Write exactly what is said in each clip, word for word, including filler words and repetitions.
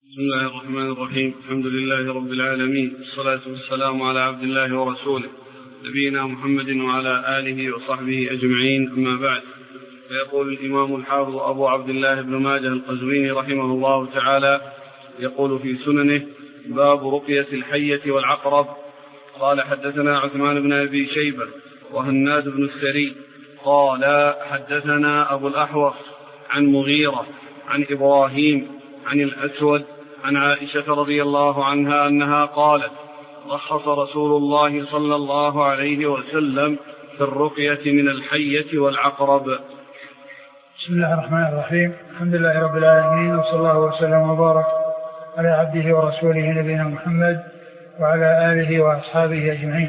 بسم الله الرحمن الرحيم. الحمد لله رب العالمين، والصلاة والسلام على عبد الله ورسوله نبينا محمد وعلى آله وصحبه أجمعين، أما بعد. فيقول الإمام الحافظ أبو عبد الله بن ماجه القزويني رحمه الله تعالى، يقول في سننه: باب رقية الحية والعقرب. قال: حدثنا عثمان بن أبي شيبة وهناد بن السري قال: حدثنا أبو الأحوص عن مغيرة عن إبراهيم عن الأسود عن عائشة رضي الله عنها أنها قالت: رخص رسول الله صلى الله عليه وسلم في الرقية من الحية والعقرب. بسم الله الرحمن الرحيم. الحمد لله رب العالمين، وصلى الله وسلم وبارك على عبده ورسوله نبينا محمد وعلى آله وأصحابه أجمعين.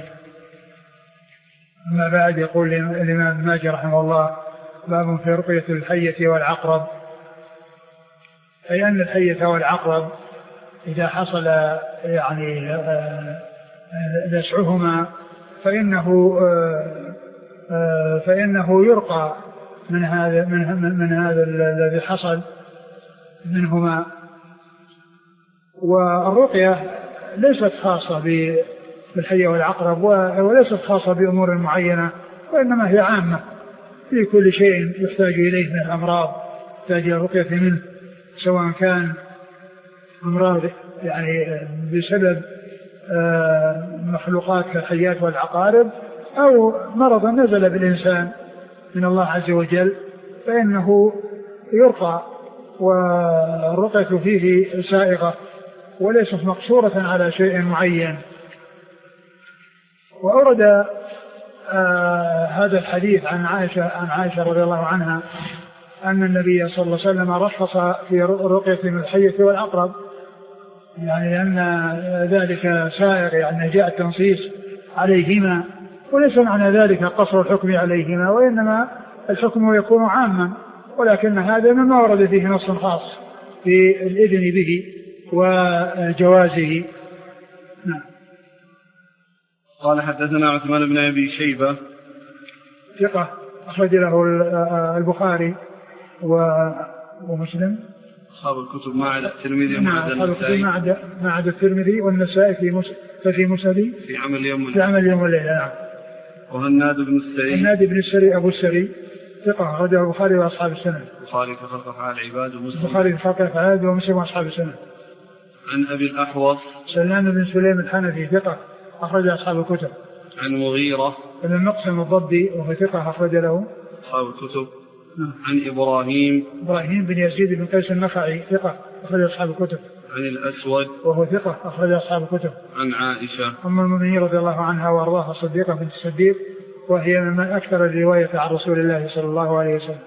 أما بعد، يقول الإمام ابن ماجه رحمه الله: باب في رقية الحية والعقرب. أي أن الحية والعقرب إذا حصل يعني لسعهما فإنه فإنه يرقى من هذا من من هذا الذي حصل منهما. والرقية ليست خاصة بالحية والعقرب وليست خاصة بأمور معينة، وإنما هي عامة في كل شيء يحتاج إليه من الأمراض يحتاج إلى الرقية منه، سواء كان أمراض يعني بسبب مخلوقات كالحيات والعقارب أو مرض نزل بالإنسان من الله عز وجل، فإنه يرقى، والرقية فيه سائغة وليست مقصورة على شيء معين. وأورد آه هذا الحديث عن عائشة عن عائشة رضي الله عنها أن النبي صلى الله عليه وسلم رخص في رقية من الحية والعقرب، يعني لأن ذلك سائغ، يعني جاء التنصيص عليهما، وليس معنى ذلك قصر الحكم عليهما، وإنما الحكم يكون عاما، ولكن هذا مما ورد فيه نص خاص في الإذن به وجوازه. نعم. قال: حدثنا عثمان بن أبي شيبة ثقة أخرج له البخاري ومسلم أصحاب الكتب ما عدا الترمذي ما عدا الترمذي والنسائي في ففي مسند في عمل يوم في عمل يوم والليلة. نعم. وهناد بن السري هناد بن السري أبو السري ثقة أخرجه البخاري وأصحاب السنن. البخاري في خلق أفعال العباد ومسلم البخاري في خلق أفعال العباد ومسلم وأصحاب السنن. عن أبي الأحوص سلمان بن سليم الحنفي ثقة أخرج أصحاب الكتب. عن مغيرة بن المقسم الضبي وهو ثقة أخرج له أصحاب الكتب. عن إبراهيم إبراهيم بن يزيد بن قيس النخعي ثقة أخرج أصحاب الكتب. عن الأسود وهو ثقة أخرج أصحاب الكتب. عن عائشة أم المؤمنين رضي الله عنها وأرضاها الصديقة بنت الصديق، وهي من أكثر الرواية عن رسول الله صلى الله عليه وسلم.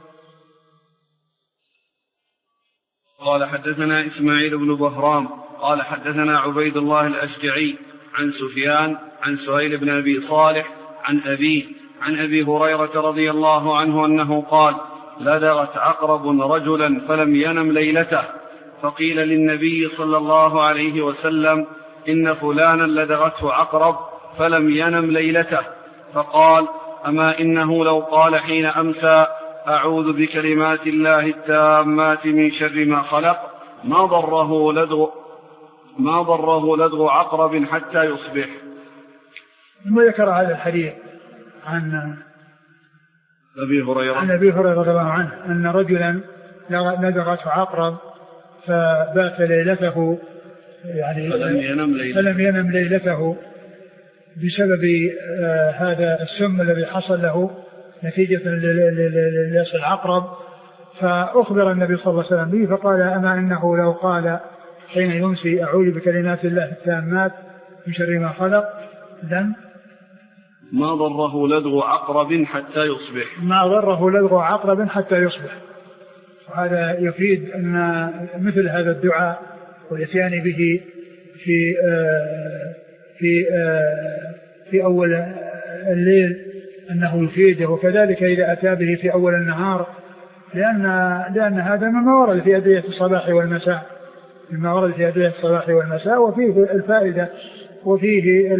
قال: حدثنا إسماعيل بن بهرام قال: حدثنا عبيد الله الأشجعي عن سفيان عن سهيل بن أبي صالح عن أبيه عن أبي هريرة رضي الله عنه أنه قال: لدغت عقرب رجلا فلم ينم ليلته، فقيل للنبي صلى الله عليه وسلم: إن فلانا لدغته عقرب فلم ينم ليلته، فقال: أما إنه لو قال حين أمسى: أعوذ بكلمات الله التامات من شر ما خلق، ما ضره لدغ ما ضره لدغ عقرب حتى يصبح. ثم ذكر هذا الحديث عن أبي هريرة عن أبي هريرة رضي الله عنه أن رجلا لدغته عقرب فبات ليلته، يعني فلم ينم ليلته, فلم ينم ليلته بسبب آه هذا السم الذي حصل له نتيجة للياس العقرب. فأخبر النبي صلى الله عليه وسلم به فقال: أما إنه لو قال حين يمسي: أعوذ بكلمات الله التامات من شر ما خلق، دم ما ضره لدغ عقرب حتى يصبح ما ضره لدغ عقرب حتى يصبح. وهذا يفيد أن مثل هذا الدعاء والاتيان به في آه في آه في أول الليل أنه يفيده، وكذلك إذا أتى به في أول النهار، لأن لأن هذا مما ورد في أدعية الصباح والمساء مما ورد في أدعية الصباح والمساء وفيه الفائدة وفيه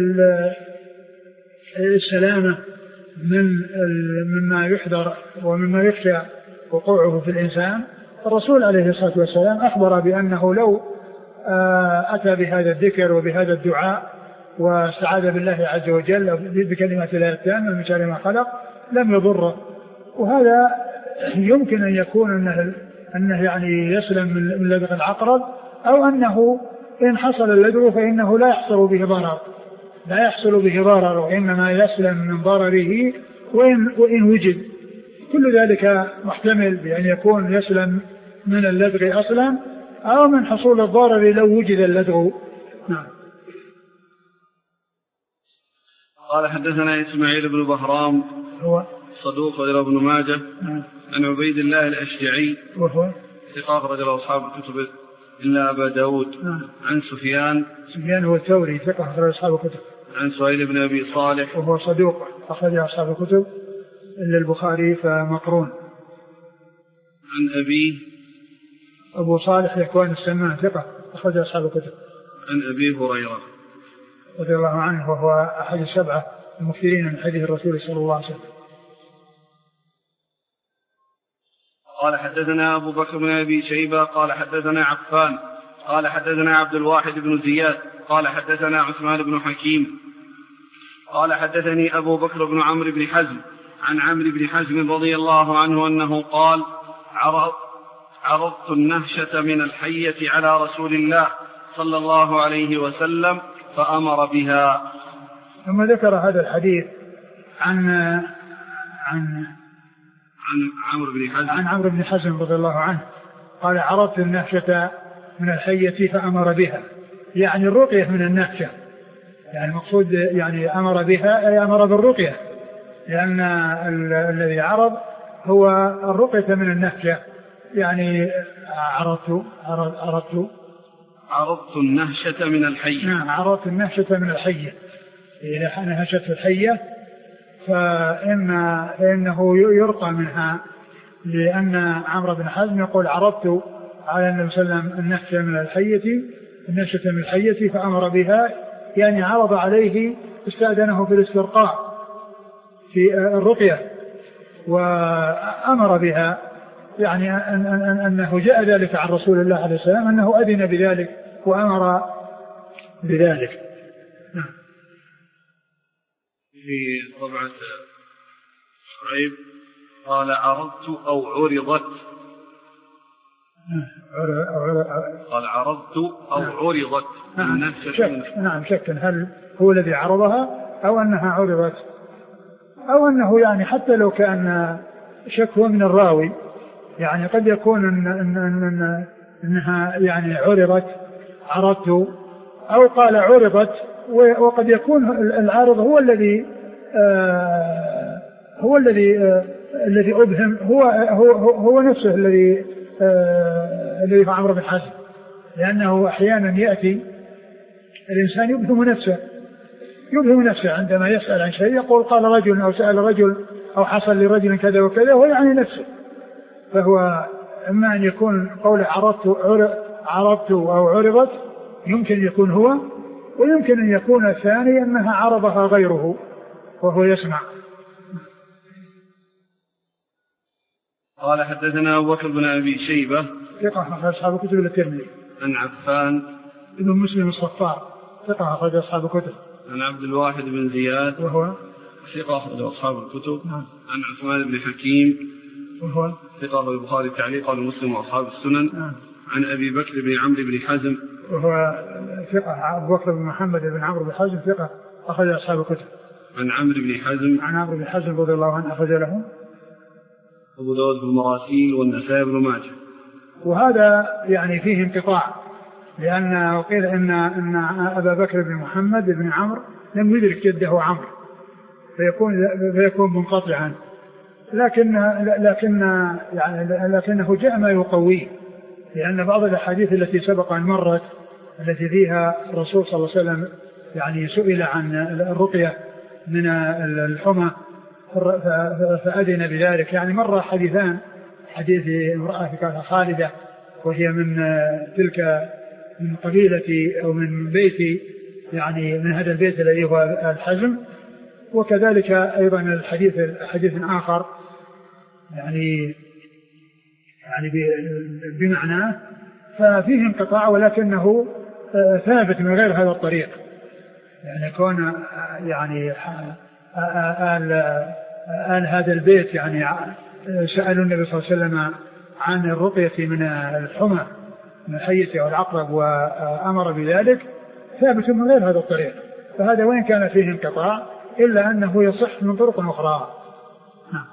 السلامة من مما يحذر ومما يخشى وقوعه في الإنسان. الرسول عليه الصلاة والسلام أخبر بأنه لو أتى بهذا الذكر وبهذا الدعاء واستعاذ بالله عز وجل بكلمات الله التامة من شر ما خلق لم يضره. وهذا يمكن أن يكون أنه, أنه يعني يسلم من لدغ العقرب، أو أنه إن حصل اللدغ فإنه لا يحصل به ضرر لا يحصل به ضرر وإنما يسلم من ضرره وإن, وإن وجد. كل ذلك محتمل بأن يكون يسلم من اللدغ أصلا أو من حصول الضرر لو وجد اللدغ. نعم. قال حدثنا إسماعيل بن بهرام هو صدوق رجل ابن ماجه نعم. عن عبيد الله الأشجعي وهو ثقة رجل أصحاب الكتب إلا أبا داود نعم. عن سفيان سفيان هو الثوري ثقة رجل أصحاب الكتب عن سهيل بن أبي صالح وهو صدوق أخرج أصحاب الكتب إلا البخاري فمقرون. عن أبيه أبو صالح يكون السمان ثقة أخرج أصحاب الكتب. عن أبي هريرة رضي الله عنه وهو أحد السبعة المكثرين من حديث الرسول صلى الله عليه وسلم. قال حدثنا أبو بكر بن أبي شيبة قال حدثنا عفان قال حدثنا عبد الواحد بن زياد قال حدثنا عثمان بن حكيم قال حدثني أبو بكر بن عمرو بن حزم عن عمرو بن حزم رضي الله عنه أنه قال عرض عرضت النهشة من الحية على رسول الله صلى الله عليه وسلم فأمر بها. ثم ذكر هذا الحديث عن عن عن عمرو بن حزم عن عمرو بن حزم رضي الله عنه قال عرضت النهشة من الحية فأمر بها، يعني الرقية من النهشة، يعني المقصود يعني أمر بها أي أمر بالرقية، لأن الذي عرض هو الرقية من النهشة. يعني عرضت عرضت عرضت النهشة من الحية. نعم عرضت النهشة من الحية، إذا نهشت الحية فإن فإنه يرقى منها، لأن عمرو بن حزم يقول عرضت على النبي صلى الله عليه وسلم النهشة من الحية النهشة من الحية فأمر بها، يعني عرض عليه استأذنه في الاسترقاء في الرقية وأمر بها، يعني أن أن أنه جاء ذلك عن رسول الله عليه السلام أنه أذن بذلك وأمر بذلك. نعم. في طبعة شعيب قال عرضت أو عرضت. قال عرضت أو عرضت. نعم شك. نعم شك هل هو الذي عرضها أو أنها عرضت، أو أنه يعني حتى لو كان شك هو من الراوي، يعني قد يكون إن إن إن إنها يعني عرضت عرضت، أو قال عرضت، وقد يكون العارض هو الذي آه هو الذي آه الذي أبهم هو هو هو نفسه الذي آه الذي عمرو بن حزم، لأنه أحيانا يأتي الإنسان يبهم نفسه يبهم نفسه عندما يسأل عن شيء يقول قال رجل أو سأل رجل أو حصل لرجل كذا وكذا، هو يعني نفسه. فهو إما أن يكون قول عرضت عرضت أو عرضت يمكن يكون هو، ويمكن أن يكون الثاني أنها عرضها غيره وهو يسمع. قال حدثنا أبو بكر بن أبي شيبة ثقة أخرج أصحاب الكتب الترمذي. عن عفان ابن مسلم الصفار ثقة أخرج أصحاب الكتب. عن عبد الواحد بن زياد وهو ثقة أخرج أصحاب الكتب. نعم. عن عثمان بن حكيم وهو ثقة البخاري تعليقا ومسلم وأصحاب السنن. نعم. عن أبي بكر بن عمرو بن حزم وهو ثقة أبو بكر بن محمد بن عمرو بن حزم ثقة أخرج أصحاب الكتب. عن عمرو بن حزم عن عمرو بن حزم رضي الله عنه أخرج له أبو داود بن المراسيل والنسائي بن ماجه. وهذا يعني فيه انقطاع، لأن قيل إن إن أبا بكر بن محمد بن عمرو لم يدرك جده عمرو فيكون فيكون منقطعا، لكن لكن يعني لكنه جاء ما يقويه، لأن بعض الأحاديث التي سبق أن مرت التي فيها الرسول صلى الله عليه وسلم يعني سئل عن الرقية من الحمى فأذن بذلك، يعني مر حديثان، حديث امرأة خالدة وهي من تلك من قبيلة أو من بيت يعني من هذا البيت الذي هو الحزم، وكذلك أيضا الحديث حديث آخر يعني يعني بمعناه ففيه انقطاع ولكنه ثابت من غير هذا الطريق. يعني كون يعني آل, آل هذا البيت يعني سألوا النبي صلى الله عليه وسلم عن الرقية من الحمى من الحية والعقرب وأمر بذلك، ثابت من غير هذا الطريق. فهذا وين كان فيه انقطاع إلا أنه يصح من طرق أخرى. نعم.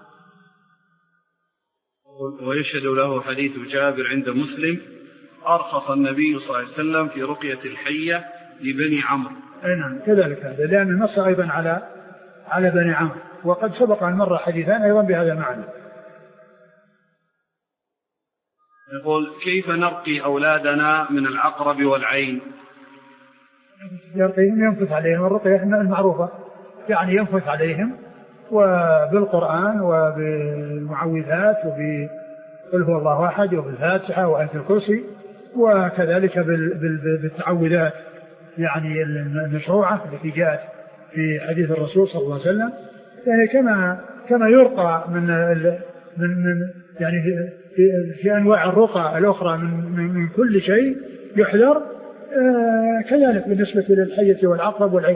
ويشهد له حديث جابر عند مسلم أرخص النبي صلى الله عليه وسلم في رقية الحية لبني عمرو. نعم كذلك هذا، لأن نص أيضا على على بني عمرو، وقد سبق أن مر حديثان أيضا بهذا المعنى. يقول كيف نرقي أولادنا من العقرب والعين؟ يرقيهم ينفث عليهم، الرقية المعروفة يعني ينفث عليهم وبالقرآن وبالمعوذات وبقل هو الله أحد وبالفاتحة وآية الكرسي، وكذلك بالتعوذات يعني المشروعة التي جاءت في حديث الرسول صلى الله عليه وسلم، يعني كما كما يرقى من من, من يعني في, في أنواع الرقى الأخرى من, من, من كل شيء يحذر، آه كذلك بالنسبة للحية والعقرب والعين.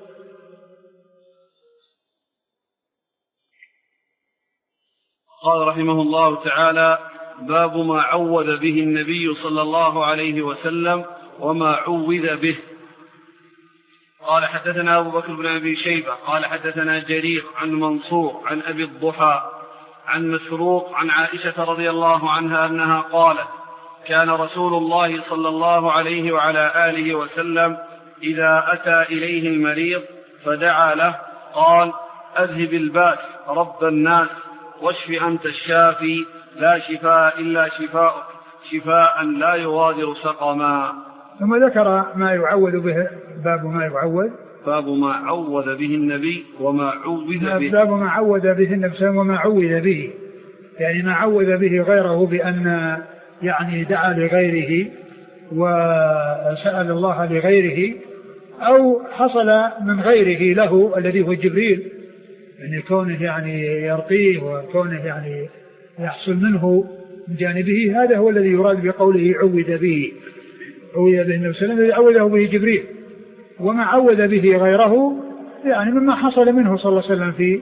قال رحمه الله تعالى: باب ما عوذ به النبي صلى الله عليه وسلم وما عوذ به. قال حدثنا أبو بكر بن أبي شيبة قال حدثنا جرير عن منصور عن أبي الضحى عن مسروق عن عائشة رضي الله عنها أنها قالت: كان رسول الله صلى الله عليه وعلى آله وسلم إذا أتى إليه المريض فدعا له قال: أذهب الباس رب الناس واشف أنت الشافي لا شفاء إلا شفاءك شفاء لا يغادر سقما. ثم ذكر ما يعوذ به، باب ما يعوذ باب ما عوذ به النبي وما عوذ به. باب ما عوذ به النبي وما عوذ به، يعني ما عوذ به غيره بأن يعني دعا لغيره وسأل الله لغيره، أو حصل من غيره له الذي هو جبريل، يعني كونه يعني يرقيه وكونه يعني يحصل منه من جانبه، هذا هو الذي يراد بقوله عوذ به. عوذ به النبي صلى الله عليه وسلم الذي عوذه به جبريل، وما عوذ به غيره يعني مما حصل منه صلى الله عليه وسلم في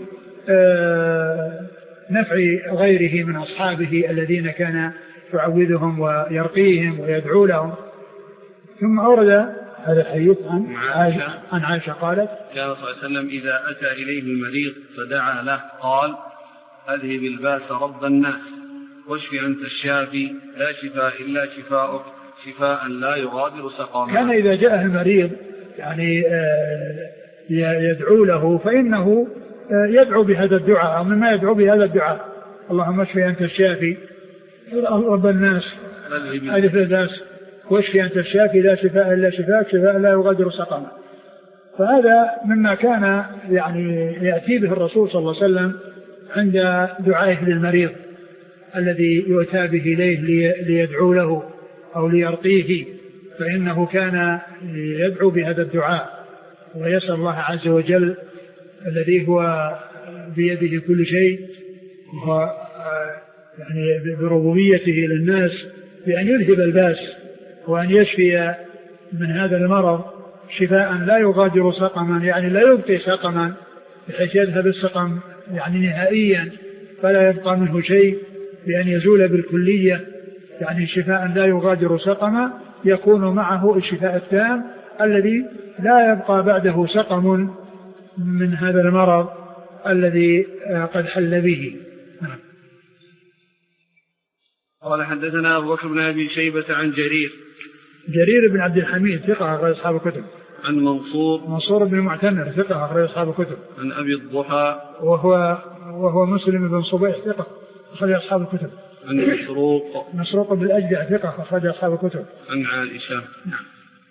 نفع غيره من أصحابه الذين كان يعوذهم ويرقيهم ويدعو لهم. ثم أورد هذا الحديث عن عائشة عن عائشة قالت: كان صلى الله عليه وسلم إذا أتى إليه المريض فدعا له قال: أذهب الباس رب الناس واشف أنت الشافي لا شفاء إلا شفاءك شفاء لا يغادر سقما. كان إذا جاء المريض يعني يدعو له فإنه يدعو بهذا الدعاء، أو مما يدعو بهذا الدعاء: اللهم اشف أنت الشافي رب الناس ألف الباس واشف أنت الشافي لا شفاء إلا شفاءك شفاء لا يغادر سقما. فهذا مما كان يعني يأتي به الرسول صلى الله عليه وسلم عند دعائه للمريض الذي يؤتى به إليه ليدعو له أو ليرقيه، فإنه كان يدعو بهذا الدعاء ويسأل الله عز وجل الذي هو بيده كل شيء وهو يعني بربوبيته للناس بأن يذهب الباس وأن يشفي من هذا المرض شفاء لا يغادر سقما، يعني لا يبقي سقما بحيث يذهب السقم يعني نهائيا فلا يبقى منه شيء، بأن يزول بالكلية، يعني شفاء لا يغادر سقما يكون معه الشفاء التام الذي لا يبقى بعده سقم من هذا المرض الذي قد حل به. قال حدثنا أبو بكر بن أبي شيبة عن جرير جرير بن عبد الحميد ثقة أخرج أصحاب الكتب. عن منصور منصور بن معتمر ثقة أخرج أصحاب الكتب. عن أبي الضحى وهو وهو مسلم بن صبيح ثقة أخرج أصحاب الكتب. عن مسروق مسروق بالأجدع ثقة أخرج أصحاب الكتب. عن عائشة. نعم.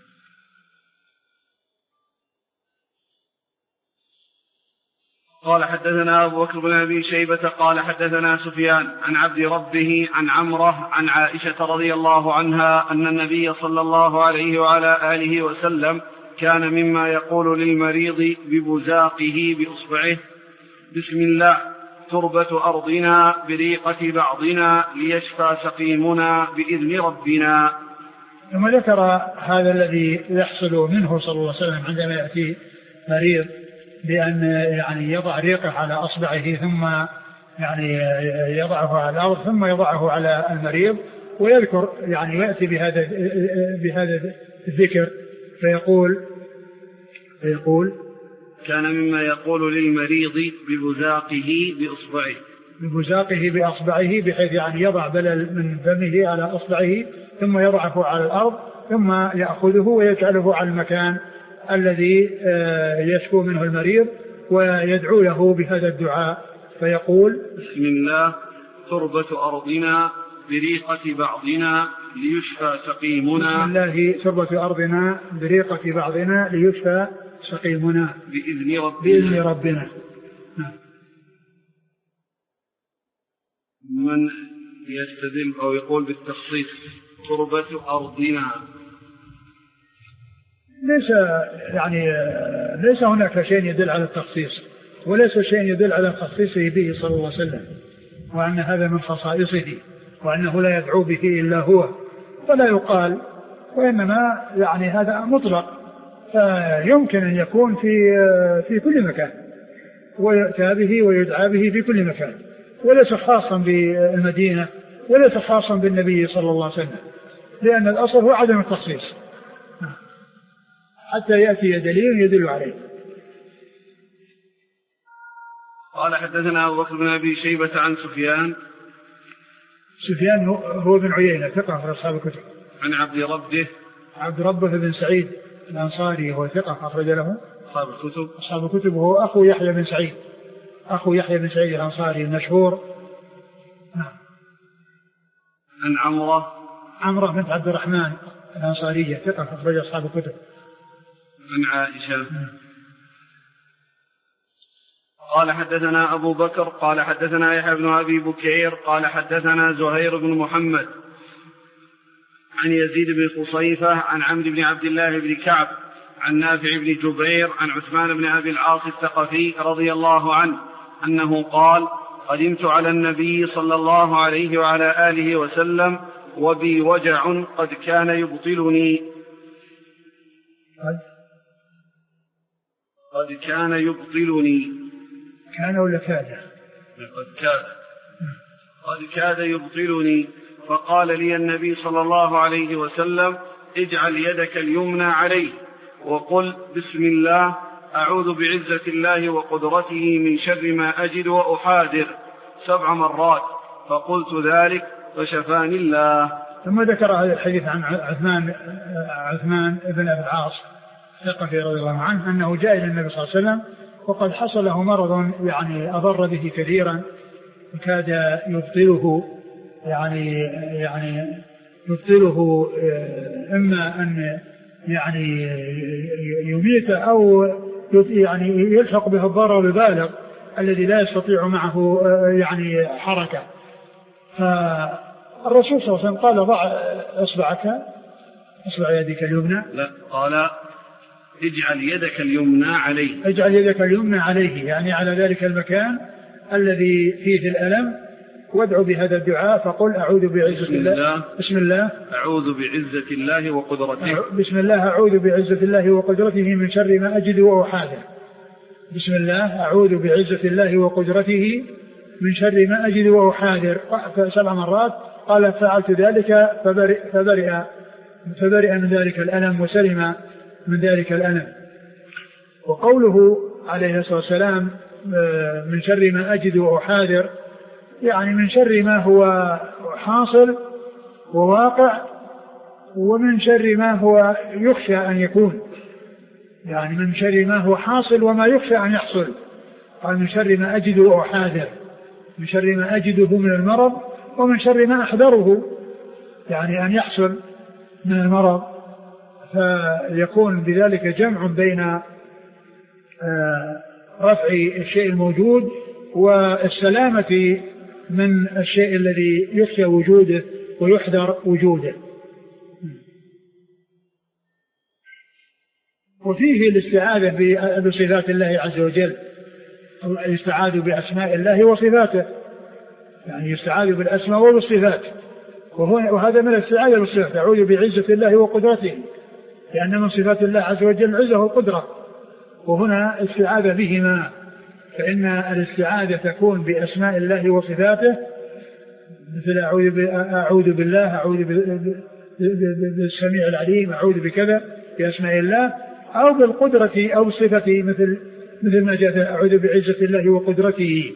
قال حدثنا أبو بكر بن أبي شيبة قال حدثنا سفيان عن عبد ربه عن عمره عن عائشة رضي الله عنها أن النبي صلى الله عليه وعلى آله وسلم كان مما يقول للمريض ببزاقه بإصبعه: بسم الله تربة أرضنا بريقة بعضنا ليشفى سقيمنا بإذن ربنا. ثم ذكر هذا الذي يحصل منه صلى الله عليه وسلم عندما يأتي مريض بأن يعني يضع ريقه على أصبعه ثم يعني يضعه على الأرض ثم يضعه على المريض ويذكر يعني يأتي بهذا بهذا الذكر فيقول فيقول كان مما يقول للمريض ببزاقه بإصبعه ببزاقه بأصبعه بحيث يعني يضع بلل من فمه على أصبعه ثم يضعه على الأرض ثم يأخذه ويجعله على المكان الذي يشكو منه المريض ويدعو له بهذا الدعاء فيقول بسم الله تربة أرضنا بريقة بعضنا ليشفى سقيمنا. بسم الله تربة أرضنا بريقة بعضنا ليشفى سقيمنا بإذن ربنا, بإذن ربنا. من يستدل أو يقول بالتخصيص تربة أرضنا ليس يعني ليس هناك شيء يدل على التخصيص وليس شيء يدل على تخصيصه به صلى الله عليه وسلم وأن هذا من خصائصه وأنه لا يدعو به إلا هو فلا يقال وإنما يعني هذا مطلق فيمكن أن يكون في في كل مكان ويؤتى به ويدعى به في كل مكان وليس خاصا بالمدينة وليس خاصا بالنبي صلى الله عليه وسلم لأن الأصل هو عدم التخصيص حتى يأتي دليل يدل عليه. قال حدثنا أبو بكر بن أبي شيبة عن سفيان سفيان هو بن عيينة ثقة في أصحاب الكتب عن عبد ربه عبد ربه بن سعيد الأنصاري هو ثقة أخرج له أصحاب الكتب أصحاب الكتب وهو أخو يحيى بن سعيد أخو يحيى بن سعيد الأنصاري المشهور. نعم. عن عمرة عمرة بنت عبد الرحمن الأنصارية ثقة أخرج أصحاب الكتب عن عائشة. قال حدثنا أبو بكر قال حدثنا يحيى بن أبي بكير قال حدثنا زهير بن محمد عن يزيد بن قصيفة عن عمرو بن عبد الله بن كعب عن نافع بن جبير عن عثمان بن أبي العاص الثقفي رضي الله عنه أنه قال قدمت على النبي صلى الله عليه وعلى آله وسلم وبي وجع قد كان يبطلني قد كان يبطلني كان ولا كاد قد كاد قد كاد يبطلني فقال لي النبي صلى الله عليه وسلم اجعل يدك اليمنى عليه وقل بسم الله أعوذ بعزة الله وقدرته من شر ما أجد وأحاذر سبع مرات فقلت ذلك فشفاني الله. ثم ذكر هذا الحديث عن عثمان عثمان بن أبي العاص الثقفي رضي الله عنه أنه جاء إلى النبي صلى الله عليه وسلم وقد حصل له مرض يعني أضر به كثيرا وكاد يبطله يعني يعني يبطله إما أن يعني يميت أو يعني يلحق به الضرر البالغ الذي لا يستطيع معه يعني حركة. فالرسول صلى الله عليه وسلم قال ضع إصبعك إصبع يدك اليمنى لا قال اجعل يدك اليمنى عليه اجعل يدك اليمنى عليه يعني على ذلك المكان الذي فيه الألم وادعو بهذا الدعاء فقل أعوذ بعزة بسم الله, الله بسم الله أعوذ بعزة الله وقدرته بسم الله أعوذ بعزة الله وقدرته من شر ما أجد وأحاذر بسم الله أعوذ بعزة الله وقدرته من شر ما أجد وأحاذر سبع مرات. قال فعلت ذلك فبرئ, فبرئ, فبرئ من ذلك الألم وسلم من ذلك الألم. وقوله عليه الصلاة والسلام من شر ما أجد وأحاذر يعني من شر ما هو حاصل وواقع ومن شر ما هو يخشى أن يكون يعني من شر ما هو حاصل وما يخشى أن يحصل. قال من شر ما أجد وأحاذر من شر ما أجده من المرض ومن شر ما أحذره يعني أن يحصل من المرض فيكون بذلك جمع بين رفع الشيء الموجود والسلامة من الشيء الذي يخشى وجوده ويحذر وجوده. وفيه الاستعاذة بصفات الله عز وجل يستعاذ بأسماء الله وصفاته يعني يستعاذ بالأسماء والصفات وهذا من الاستعاذة بالصفات، أعوذ بعزة الله وقدرته، لأن من صفات الله عز وجل العزة والقدرة، وهنا استعاذة بهما، فإن الاستعاذة تكون بأسماء الله وصفاته، مثل أعوذ, أعوذ بالله، أعوذ بالسميع العليم، أعوذ بكذا بأسماء الله، أو بالقدرة أو بالصفة، مثل مثل ما جاء أعوذ بعزة الله وقدرته.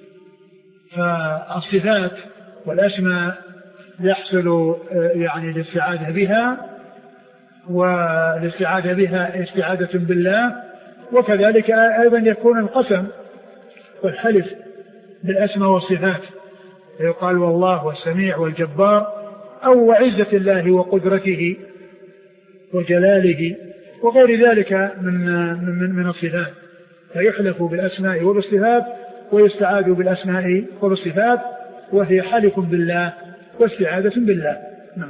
فالصفات والأسماء يحصل يعني الاستعاذة بها، والاستعاذة بها استعاذة بالله، وكذلك أيضا يكون القسم والحلف بالأسماء والصفات، يقال والله والسميع والجبار، أو وعزة الله وقدرته وجلاله وغير ذلك من من من الصفات، فيحلف بالأسماء وبالصفات ويستعاذ بالأسماء وبالصفات، وهي حلف بالله واستعاذة بالله. نعم.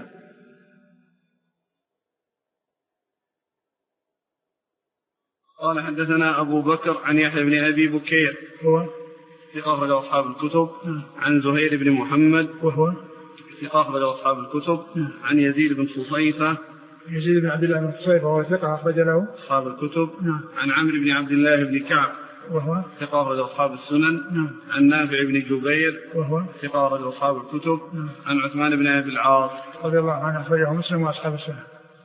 قال حدثنا أبو بكر عن يحيى بن أبي بكير هو ثقة أخرج أصحاب الكتب. عن زهير بن محمد وهو ثقة أخرج أصحاب الكتب. عن يزيد بن صصيفة يزيد بن عبد الله بن صصيفة وهو ثقة أخرج له أصحاب الكتب. نعم. عن عمرو بن عبد الله بن كعب وهو ثقة أخرج أصحاب السنن. نعم. عن نافع بن جبير وهو ثقة أخرج أصحاب الكتب. نعم. عن عثمان بن أبي العاص رضي الله عنه أخرجه مسلم وأصحاب السنن.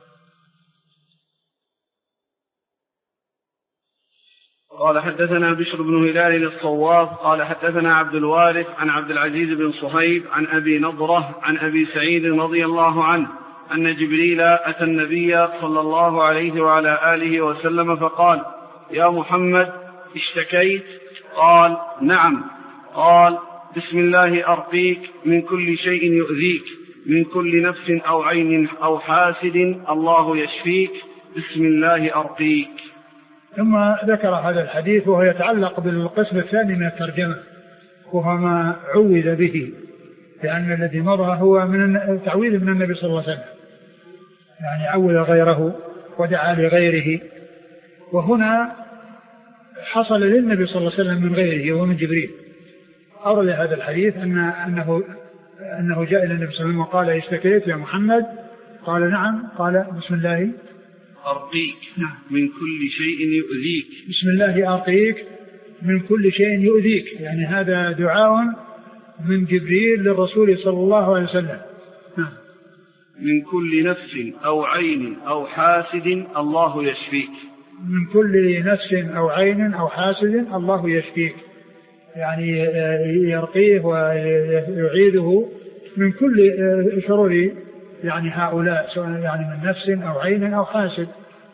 قال حدثنا بشر بن هلال الصواف قال حدثنا عبد الوارث عن عبد العزيز بن صهيب عن أبي نضرة عن أبي سعيد رضي الله عنه أن جبريل أتى النبي صلى الله عليه وعلى آله وسلم فقال: يا محمد اشتكيت؟ قال: نعم. قال: بسم الله أرقيك من كل شيء يؤذيك، من كل نفس أو عين أو حاسد، الله يشفيك، بسم الله أرقيك. ثم ذكر هذا الحديث وهو يتعلق بالقسم الثاني من الترجمة، وهو ما عوذ به، لأن الذي مضى هو من التعويذ من النبي صلى الله عليه وسلم، يعني عوذ غيره ودعا لغيره، وهنا حصل للنبي صلى الله عليه وسلم من غيره ومن جبريل. أورد هذا الحديث أن أنه أنه جاء إلى النبي صلى الله عليه وسلم وقال: اشتكيت يا محمد؟ قال: نعم. قال: بسم الله أرقيك نعم. من كل شيء يؤذيك. بسم الله أرقيك من كل شيء يؤذيك، يعني هذا دعاء من جبريل للرسول صلى الله عليه وسلم. نعم. من كل نفس أو عين أو حاسد، الله يشفيك. من كل نفس أو عين أو حاسد، الله يشفيك، يعني يرقيه ويعيده من كل شرور يعني هؤلاء، سواء يعني من نفس أو عين أو حاسد.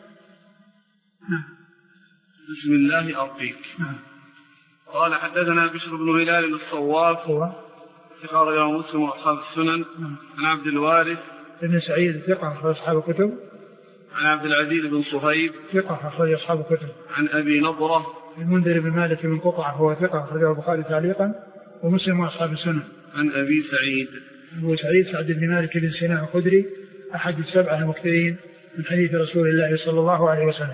نعم. بسم الله أرقيك. نعم. قال حدثنا بشر بن هلال الصواف هو ثقة رواه مسلم وأصحاب السنن. نعم. عن عبد الوارث بن سعيد ثقة أخرج أصحاب الكتب. عن عبد العزيز بن صهيب ثقة أخرج أصحاب الكتب. عن أبي نضرة المنذر بن مالك بن قطعة هو ثقة أخرجه البخاري تعليقا ومسلم وأصحاب السنن. عن أبي سعيد أبو سعيد سعد بن مالك بن سنان الخدري أحد السبعة المكثرين من حديث رسول الله صلى الله عليه وسلم.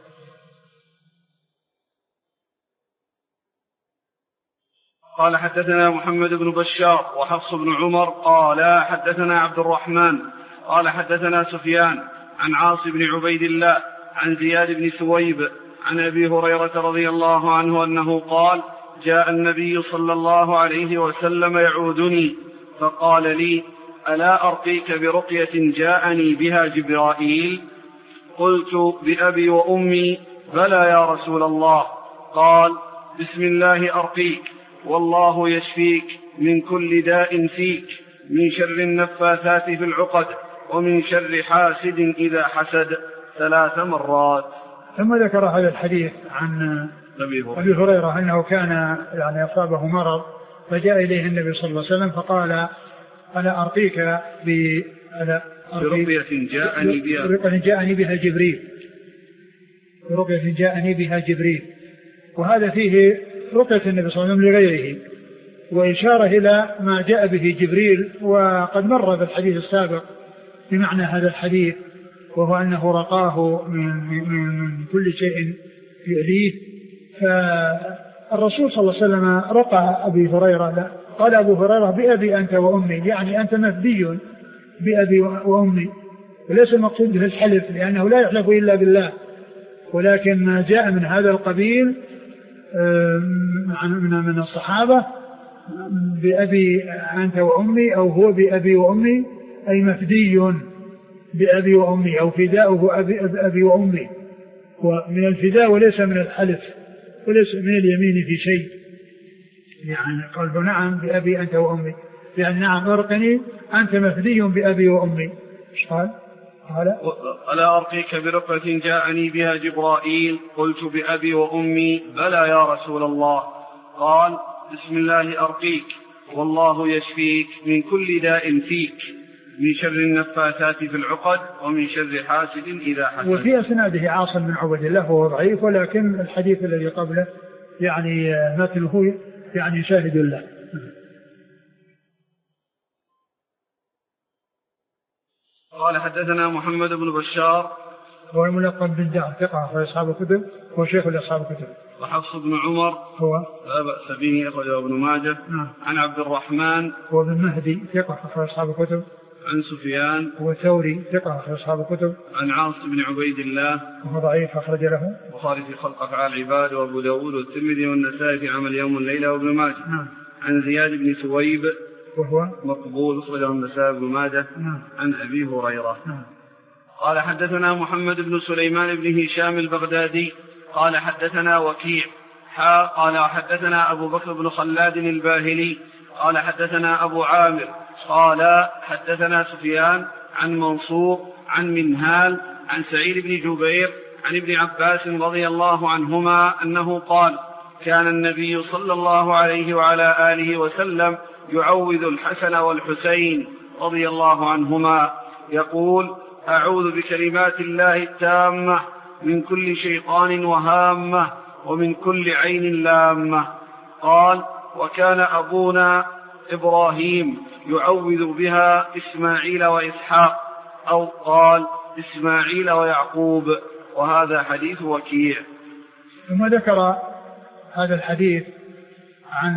قال حدثنا محمد بن بشار وحفص بن عمر قال حدثنا عبد الرحمن قال حدثنا سفيان عن عاص بن عبيد الله عن زياد بن ثويب عن أبي هريرة رضي الله عنه أنه قال: جاء النبي صلى الله عليه وسلم يعودني فقال لي: ألا أرقيك برقية جاءني بها جبرائيل؟ قلت: بأبي وأمي بلى يا رسول الله. قال: بسم الله أرقيك، والله يشفيك من كل داء فيك، من شر النفاثات في العقد، ومن شر حاسد إذا حسد، ثلاث مرات. ثم ذكر هذا الحديث عن أبي هريرة أنه كان يعني أصابه مرض، فجاء إليه النبي صلى الله عليه وسلم فقال: ألا أرقيك برقية جاءني بها برقية جاءني بها جبريل برقية جاءني بها جبريل وهذا فيه رقية النبي صلى الله عليه وسلم لغيره، وإشارة إلى ما جاء به جبريل، وقد مر بالحديث السابق بمعنى هذا الحديث، وهو أنه رقاه من, من, من كل شيء يؤذيه. فالرسول صلى الله عليه وسلم رقى أبي هريرة قال أبو هريرة بأبي أنت وأمي، يعني أنت مفدي بأبي وأمي، وليس المقصود به الحلف لأنه لا يحلف إلا بالله، ولكن ما جاء من هذا القبيل من الصحابة بأبي أنت وأمي أو هو بأبي وأمي أي مفدي بأبي وأمي أو فداؤه أبي, أبي وأمي، ومن الفداء وليس من الحلف وليس من اليمين في شيء. يعني قال نعم بأبي أنت وأمي، يعني نعم أرقني أنت مفدي بأبي وأمي. إيش قال؟ قال ألا أرقيك برقة جاءني بها جبرائيل؟ قلت بأبي وأمي بلى يا رسول الله. قال بسم الله أرقيك والله يشفيك من كل داء فيك، من شر النفاثات في العقد ومن شر حاسد إذا حسد. وفي أسناده عاصم بن عبد الله وهو ضعيف، ولكن الحديث الذي قبله يعني مثله يعني شاهد له. قال حدثنا محمد بن بشار هو الملقب بالدار ثقة في أصحاب الكتب وشيخ لأصحاب الكتب. وحفص بن عمر هو لا بأس به أخرجه ابن ماجه. نعم. عن عبد الرحمن هو بن مهدي ثقة في أصحاب الكتب. عن سفيان هو ثوري ثقة في أصحاب الكتب. عن عاصم بن عبيد الله وهو ضعيف أخرج له البخاري في خلق أفعال العباد وأبو داود والترمذي والنسائي في عمل يوم الليلة وابن ماجه. نعم. عن زياد بن سويب وهو مقبول أخرجه النسائي وابن ماجه. نعم. عن أبي هريرة. نعم. قال حدثنا محمد بن سليمان بن هشام البغدادي قال حدثنا وكيع حا قال حدثنا أبو بكر بن خلاد الباهلي قال حدثنا أبو عامر قال حدثنا سفيان عن منصور عن منهال عن سعيد بن جبير عن ابن عباس رضي الله عنهما أنه قال كان النبي صلى الله عليه وعلى آله وسلم يعوذ الحسن والحسين رضي الله عنهما يقول أعوذ بكلمات الله التامة من كل شيطان وهامة ومن كل عين لامة. قال وكان أبونا إبراهيم يعوذ بها إسماعيل وإسحاق أو قال إسماعيل ويعقوب. وهذا حديث وكيع. ثم ذكر هذا الحديث عن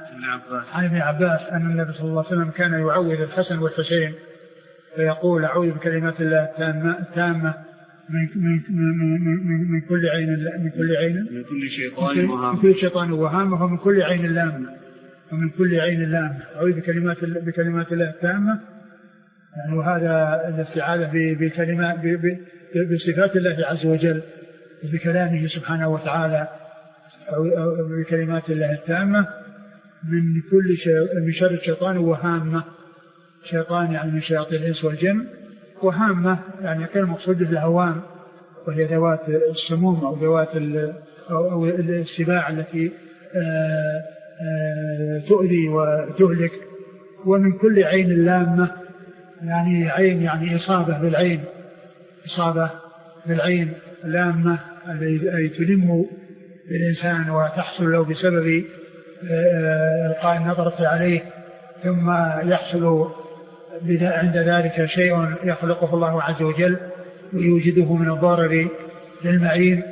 عن ابن عباس أن النبي صلى الله عليه وسلم كان يعوذ الحسن والحسين فيقول أعوذ بكلمات الله التامة من من من من من كل عين من كل عين من كل شيطان وهامة من كل شيطان وهامة ومن كل عين لامة ومن كل عين لامة. أعوذ بكلمات بكلمات الله التامة يعني وهذا الاستعاذة بكلمات بصفات الله عز وجل بكلامه سبحانه وتعالى أو بكلمات الله التامة من كل شيء من شر الشيطان وهامة. شيطان يعني من شياطين الإنس والجن، وهامة يعني كان مقصود الهوام وهي ذوات السموم أو ذوات أو السباع التي آآ آآ تؤذي وتهلك. ومن كل عين لامة يعني عين يعني إصابة بالعين إصابة بالعين لامة أي تلم بالإنسان وتحصل له بسبب إلقاء النظرة عليه ثم يحصل عند ذلك شيء يخلقه الله عز وجل ويوجده من الضرر للمعين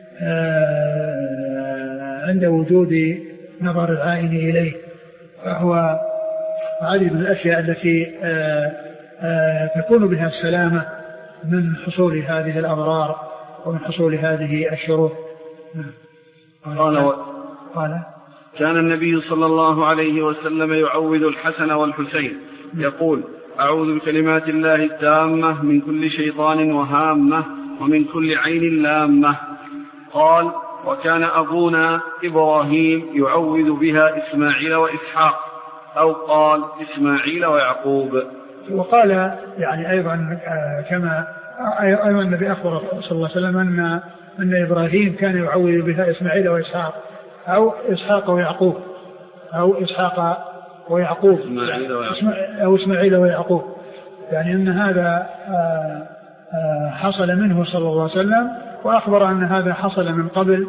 عند وجود نظر العائن إليه. فهو هذه من الأشياء التي تكون بها السلامة من حصول هذه الأضرار ومن حصول هذه الشرور. قال قال كان النبي صلى الله عليه وسلم يعوذ الحسن والحسين يقول أعوذ بكلمات الله التامة من كل شيطان وهامة ومن كل عين لامة. قال وكان أبونا إبراهيم يعوذ بها إسماعيل وإسحاق أو قال إسماعيل ويعقوب. وقال يعني أيضا كما أيضا النبي أخبر صلى الله عليه وسلم أن أن إبراهيم كان يعوذ بها إسماعيل وإسحاق أو إسحاق ويعقوب أو إسحاق ويعقوب أو إسماعيل ويعقوب، يعني أن هذا حصل منه صلى الله عليه وسلم، وأخبر أن هذا حصل من قبل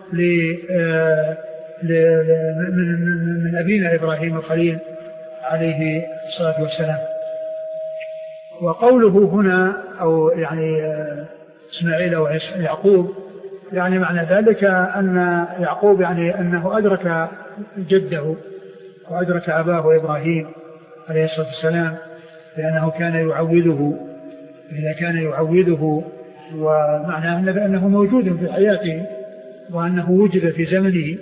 من أبينا إبراهيم الخليل عليه الصلاة والسلام. وقوله هنا أو يعني إسماعيل ويعقوب يعني معنى ذلك أن يعقوب يعني أنه أدرك جده وأدرك أباه إبراهيم عليه الصلاة والسلام لأنه كان يعوده، إذا كان يعوده ومعناه أنه موجود في حياته وأنه وجد في زمنه.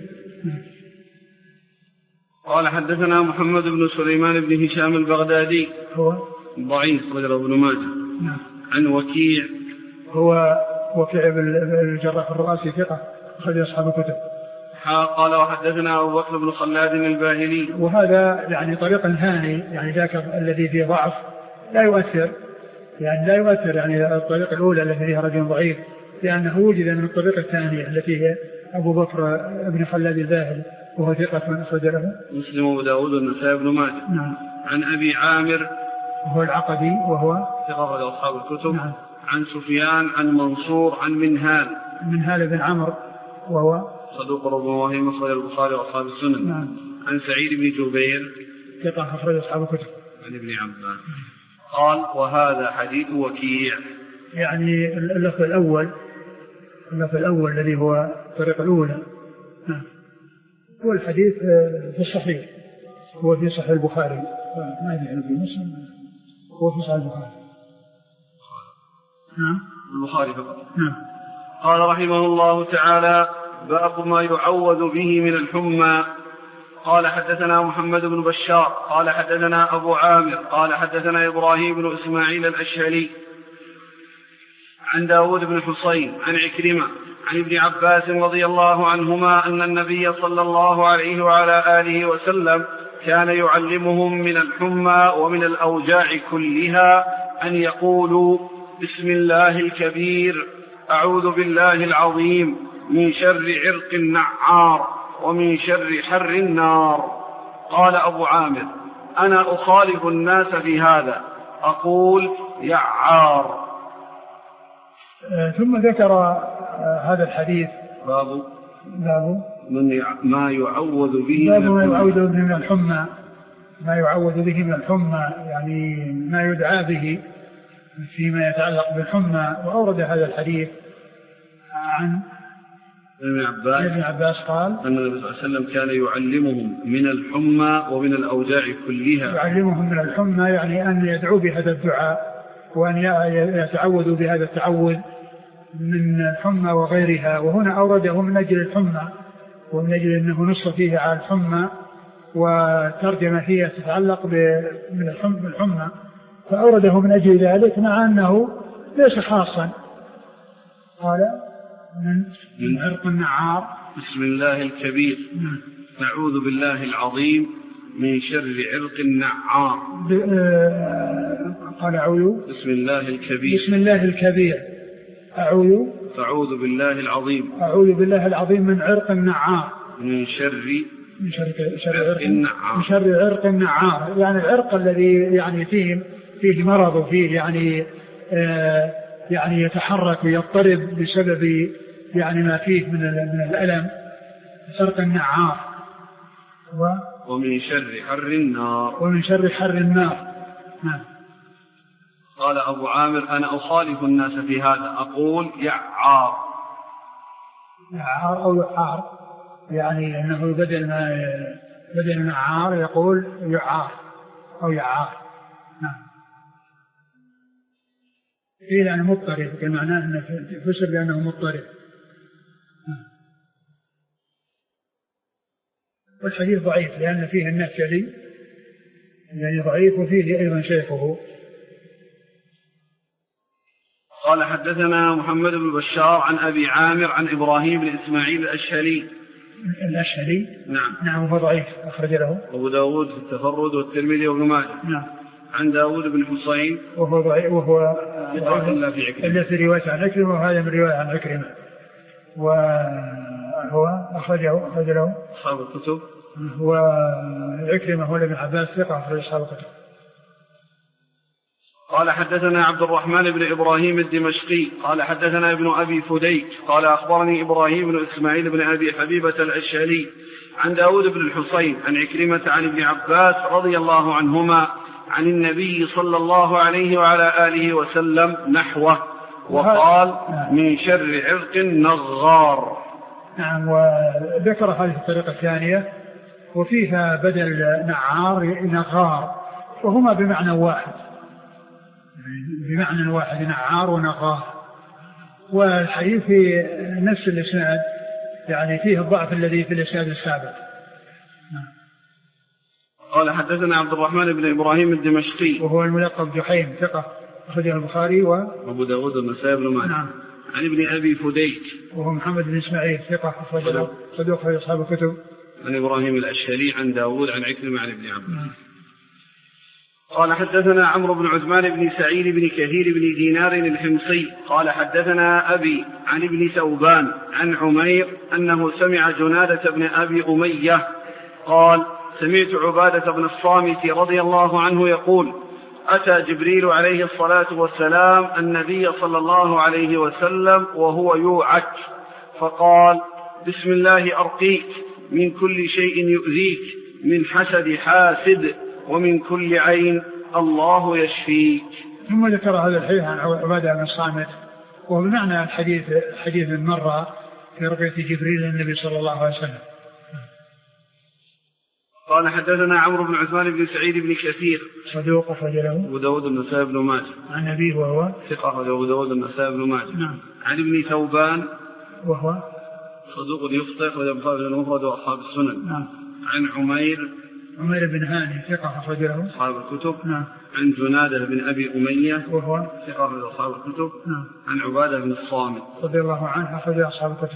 قال حدثنا محمد بن سليمان بن هشام البغدادي هو ضعيف رجل ابن ماجه. نعم. عن وكيع هو وكيع الجراح الرؤاسي ثقة أخرج أصحاب الكتب. قال وحدثنا أبو بكر بن خلاد الباهلي، وهذا يعني طريق ثاني يعني ذاك الذي فيه ضعف لا يؤثر، يعني لا يؤثر يعني الطريقة الأولى التي فيها رجل ضعيف، لأنه وجد من الطريقة الثانية التي هي أبو بكر بن خلاد الباهلي وهو ثقة من أخرج له مسلم وأبو داود والنسائي بن ماجه. نعم. عن أبي عامر وهو العقدي وهو ثقة من أصحاب الكتب. نعم. عن سفيان عن منصور عن منهال منهال بن عمرو وهو صدوق ربما وهم أخرج البخاري وأصحاب السنن. نعم. عن سعيد بن جبير ثقة أخرج أصحاب الكتب. عن ابن عباس قال وهذا حديث وكيع. يعني اللفظ الأول اللفظ الأول الذي هو الطريقة الأولى نعم. هو الحديث في الصحيح، هو في صحيح البخاري، ما يدعي في مسلم، هو في صحيح البخاري. نعم. البخاري فقط. نعم. قال رحمه الله تعالى باب ما يعوذ به من الحمى. قال حدثنا محمد بن بشار قال حدثنا أبو عامر قال حدثنا إبراهيم بن إسماعيل الأشهلي عن داود بن حصين عن عكرمة عن ابن عباس رضي الله عنهما أن النبي صلى الله عليه وعلى آله وسلم كان يعلمهم من الحمى ومن الأوجاع كلها أن يقولوا بسم الله الكبير أعوذ بالله العظيم من شر عرق النعار ومن شر حر النار. قال أبو عامر أنا أخالف الناس في هذا أقول يعار. ثم ذكر هذا الحديث باب باب من ما يعوذ به باب ما يعوذ به من الحمى، ما يعوذ به من الحمى يعني ما يدعى به فيما يتعلق بالحمى. وأورد هذا الحديث عن ابن عباس, ابن عباس قال أن النبي صلى الله عليه وسلم كان يعلمهم من الحمى ومن الأوجاع كلها. يعلمهم من الحمى يعني أن يدعوا بهذا الدعاء وأن يتعوذوا بهذا التعوذ من الحمى وغيرها. وهنا أورده من أجل الحمى ومن أجل أنه نص فيه على الحمى وترجم فيها تتعلق من الحمى، فأورده من أجل ذلك مع أنه ليس خاصا. قال من, من عرق النعار بسم الله الكبير نعوذ بالله العظيم من شر عرق النعار. قال أعوذ بسم الله الكبير بسم الله الكبير أعوذ أعوذ بالله العظيم أعوذ بالله العظيم من عرق النعار من شر من شر, شر عرق النعار من شر عرق النعار، يعني العرق الذي يعني فيه فيه مرض وفيه يعني آه يعني يتحرك ويضطرب بسبب يعني ما فيه من من الألم. عرق النعار و ومن شر حر النار ومن شر حر النار. نعم. قال أبو عامر أنا أخالف الناس في هذا أقول يعار. يعار أو يعار يعني أنه بدل ما بدل من عار يقول يعار أو يعار. نعم. قيل أنه مضطرب كمعناه أنه فسر بأنه مضطرب. والحديث ضعيف لأن فيه النهشلي يعني ضعيف وفيه أيضا شيخه. قال حدثنا محمد بن بشار عن أبي عامر عن إبراهيم بن إسماعيل الأشهلي. الأشهلي نعم. نعم هو ضعيف أخرج له أبو داود في التفرد والترمذي وابن ماجه. نعم. عن داود بن حصين وهو ضعيف وهو ضعيف إلا في عكرمة إلا في رواية عن عكرمة وهذا من رواية عن عكرمة وهو أخرجه أخرج له أصحاب الكتب. وعكرمة هو ابن عباس ثقة أخرج أصحاب الكتب. قال حدثنا عبد الرحمن بن إبراهيم الدمشقي قال حدثنا ابن أبي فديك قال أخبرني إبراهيم بن إسماعيل بن أبي حبيبة الأشهلي عن داود بن الحصين عن عكرمة عن ابن عباس رضي الله عنهما عن النبي صلى الله عليه وعلى آله وسلم نحوه وقال من شر عرق النغار. نعم. وذكر هذه الطريقة الثانية وفيها بدل نعار نغار، وهما بمعنى واحد، بمعنى واحد نعار ونغار. والحديث في نفس الإسناد يعني فيه الضعف الذي في الإسناد السابق. قال حدثنا عبد الرحمن بن إبراهيم الدمشقي وهو الملقب جحيم ثقة أخرجه البخاري وأبو داود والنسائي بن ماجه. نعم. عن ابن أبي فديك وهو محمد بن إسماعيل ثقة أخرجه صدوق في أصحاب الكتب. عن إبراهيم الأشهري عن داود عن عكرمة عن ابن عباس. نعم. قال حدثنا عمرو بن عثمان بن سعيد بن كثير بن دينار الحمصي قال حدثنا أبي عن ابن ثوبان عن عمير أنه سمع جنادة بن أبي أمية قال سمعت عبادة بن الصامت رضي الله عنه يقول أتى جبريل عليه الصلاة والسلام النبي صلى الله عليه وسلم وهو يوعك فقال بسم الله أرقيك من كل شيء يؤذيك من حسد حاسد ومن كل عين الله يشفيك. ثم ذكر هذا الحديث عن عبادة بن الصامت وهو بمعنى الحديث حديث مرة في رقية جبريل للنبي صلى الله عليه وسلم. قال حدثنا عمرو بن عثمان بن سعيد بن كثير صدوق أخرجه أبو داود النسائي بن ماجه. عن أبيه وهو ثقة أبو داود النسائي بن ماجه. نعم. عن ابن ثوبان وهو صدوق يخطئ أخرجه البخاري المفرد وأصحاب السنن. نعم. عن عمير عمير بن هاني ثقة أخرجه أصحاب الكتب. نعم. عن جنادة بن أبي أمية وهو ثقة أخرجه أصحاب الكتب. نعم. عن عبادة بن الصامت رضي الله عنه أخرجه أصحاب الكتب.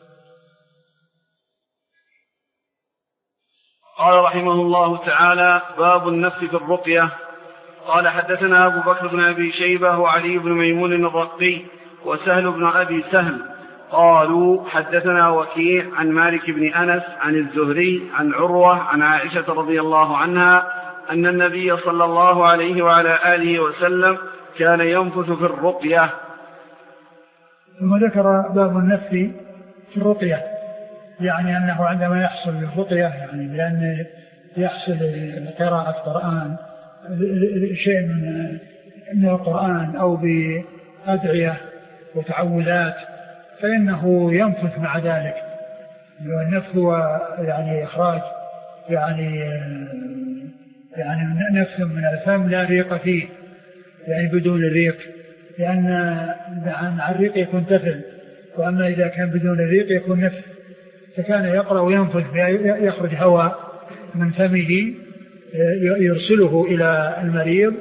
قال رحمه الله تعالى باب النفس في الرقية. قال حدثنا أبو بكر بن أبي شيبة وعلي بن ميمون الرقي وسهل بن أبي سهل قالوا حدثنا وكيع عن مالك بن أنس عن الزهري عن عروة عن عائشة رضي الله عنها أن النبي صلى الله عليه وعلى آله وسلم كان ينفث في الرقية. ثم ذكر باب النفس في الرقية، يعني أنه عندما يحصل الرقية يعني لأن يحصل قراءة القرآن شيء من القرآن أو بأدعية وتعوذات فإنه ينفث مع ذلك. والنفث هو يعني إخراج يعني يعني نفث من الفم لا ريق فيه، يعني بدون الريق، لأن عن الريق يكون تفل، وأما إذا كان بدون الريق يكون نفث. فكان يقرأ وينفث يخرج هواء من فمه يرسله إلى المريض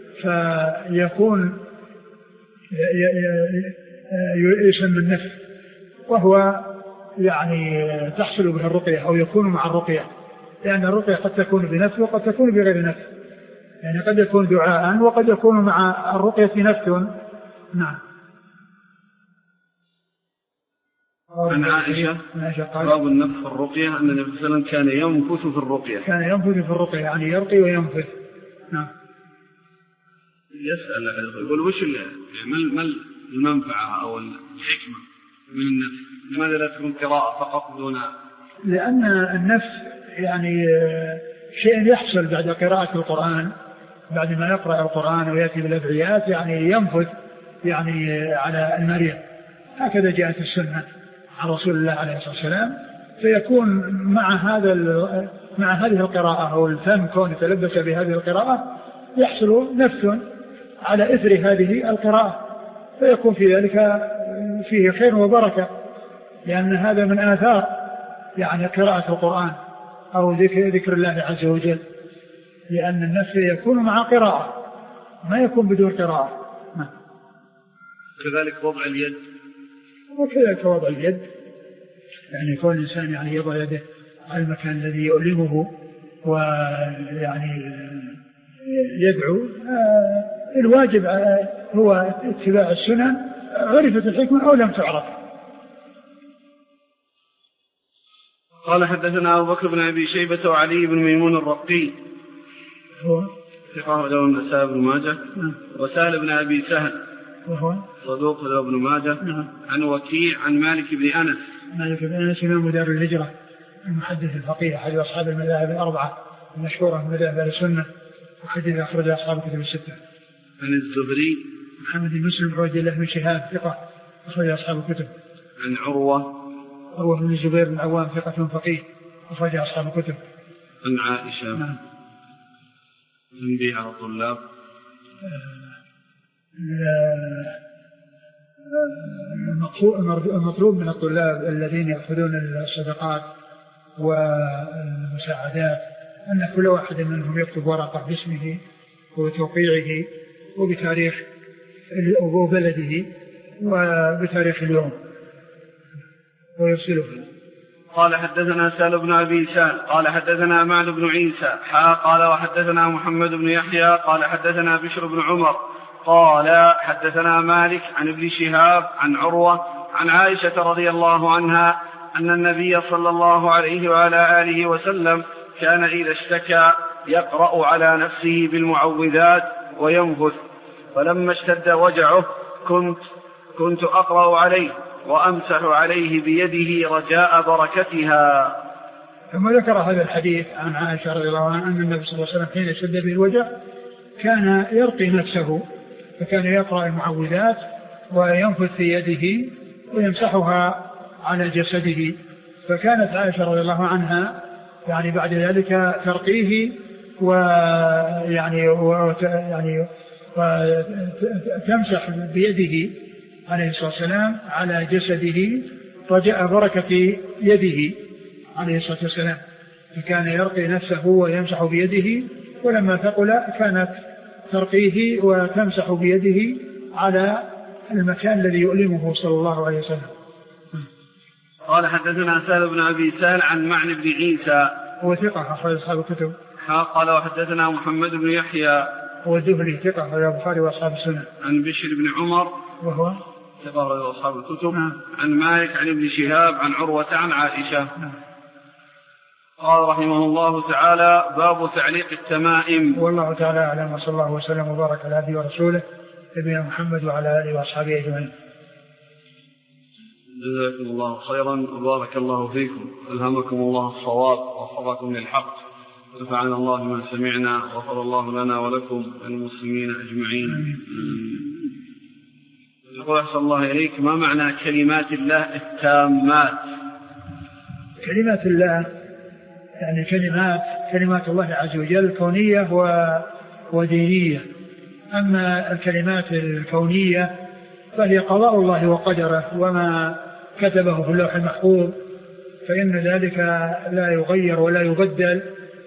فيكون يسمى النفث، وهو يعني تحصل به الرقية أو يكون مع الرقية، لأن الرقية قد تكون بنفث وقد تكون بغير نفث، يعني قد يكون دعاء وقد يكون مع الرقية نفث. نعم. عن عائشة باب النفث في الرقية أن النبي صلى الله عليه وسلم كان ينفث في الرقية. كان ينفث في الرقية يعني يرقي وينفث. نعم. يسأل يقول وش ما المنفعة أو الحكمة من النفث؟ لماذا لا تكون قراءة فقط دون؟ لأن النفث يعني شيء يحصل بعد قراءة القرآن، بعد ما يقرأ القرآن ويأتي بالأدعيات يعني ينفث يعني على المريض، هكذا جاءت السنة عن رسول الله عليه الصلاة والسلام. فيكون مع هذا مع هذه القراءة أو الفم كون يتلبس بهذه القراءة يحصل نفث على إثر هذه القراءة، فيكون في ذلك فيه خير وبركة، لأن هذا من آثار يعني قراءة القرآن أو ذكر, ذكر الله عز وجل، لأن النفث يكون مع قراءة ما يكون بدون قراءة. كذلك وضع اليد، وكذلك وضع اليد، يعني يكون الإنسان يعني يضع يده على المكان الذي يؤلمه ويعني يدعو. الواجب هو اتباع السنن، عرفت الحكمة أو لم تعرف. قال حدثنا أبو بكر بن أبي شيبة وعلي بن ميمون الرقي هو ثقة له النسائي بن ماجه. وسهل بن أبي سهل وهو صدوق له ابن ماجه. نعم. عن وكيع عن مالك بن أنس مالك بن أنس إمام دار الهجرة المحدث الفقيه أحد أصحاب المذاهب الأربعة المشهورة من مذاهب أهل السنة، وحديث أخرج أصحاب الكتب الستة. عن الزهري محمد بن مسلم بن عبد الله بن شهاب ثقة أخرج أصحاب الكتب. عن عروة عروة بن الزبير بن العوام ثقة فقيه أخرج أصحاب الكتب. عن عائشة. نعم. تنبيه على الطلاب. المطلوب من الطلاب الذين يأخذون الصدقات والمساعدات أن كل واحد منهم يكتب ورقة باسمه وتوقيعه وبتاريخ وبلده وبتاريخ اليوم ويرسله. قال حدثنا سهل بن أبي سهل قال حدثنا معن بن عيسى حا قال وحدثنا محمد بن يحيى قال حدثنا بشر بن عمر قال حدثنا مالك عن ابن شهاب عن عروة عن عائشة رضي الله عنها أن النبي صلى الله عليه وعلى آله وسلم كان إذا اشتكى يقرأ على نفسه بالمعوذات وينفث، فلما اشتد وجعه كنت كنت أقرأ عليه وأمسح عليه بيده رجاء بركتها. ثم ذكر هذا الحديث عن عائشة رضي الله عنها أن النبي صلى الله عليه وسلم حين اشتد به الوجع كان يرقي نفسه، فكان يقرأ المعوذات وينفث في يده ويمسحها على جسده، فكانت عائشة رضي الله عنها يعني بعد ذلك ترقيه ويعني ويعني وتمسح بيده عليه الصلاة والسلام على جسده رجاء بركة يده عليه الصلاة والسلام، فكان يرقي نفسه ويمسح بيده، ولما ثقل كانت ترقيه وتمسح بيده على المكان الذي يؤلمه صلى الله عليه وسلم. قال حدثنا سهل بن أبي سهل عن معن بن عيسى هو ثقة أخرج أصحاب الكتب. قال وحدثنا محمد بن يحيى هو الزهري ثقة أخرج البخاري وأصحاب السنن. عن بشر بن عمر وهو ثقة أخرج أصحاب الكتب. نعم. عن مالك عن ابن شهاب عن عروة عن عائشة. نعم. قال رحمه الله تعالى باب تعليق التمائم. والله تعالى أعلم، وصلى الله وسلم وبارك على عبده ورسوله نبينا محمد وعلى آله وأصحابه أجمعين. جزاكم الله خيرا وبارك الله فيكم، ألهمكم الله الصواب ووفقكم للحق، ونفعنا الله بما سمعنا وغفر الله لنا ولكم وللمسلمين أجمعين. يقول أحسن الله إليك، ما معنى كلمات الله التامات؟ كلمات الله يعني كلمات كلمات الله عز وجل كونية ودينية. أما الكلمات الكونية فهي قضاء الله وقدره وما كتبه في اللوح المحفوظ، فإن ذلك لا يغير ولا يبدل،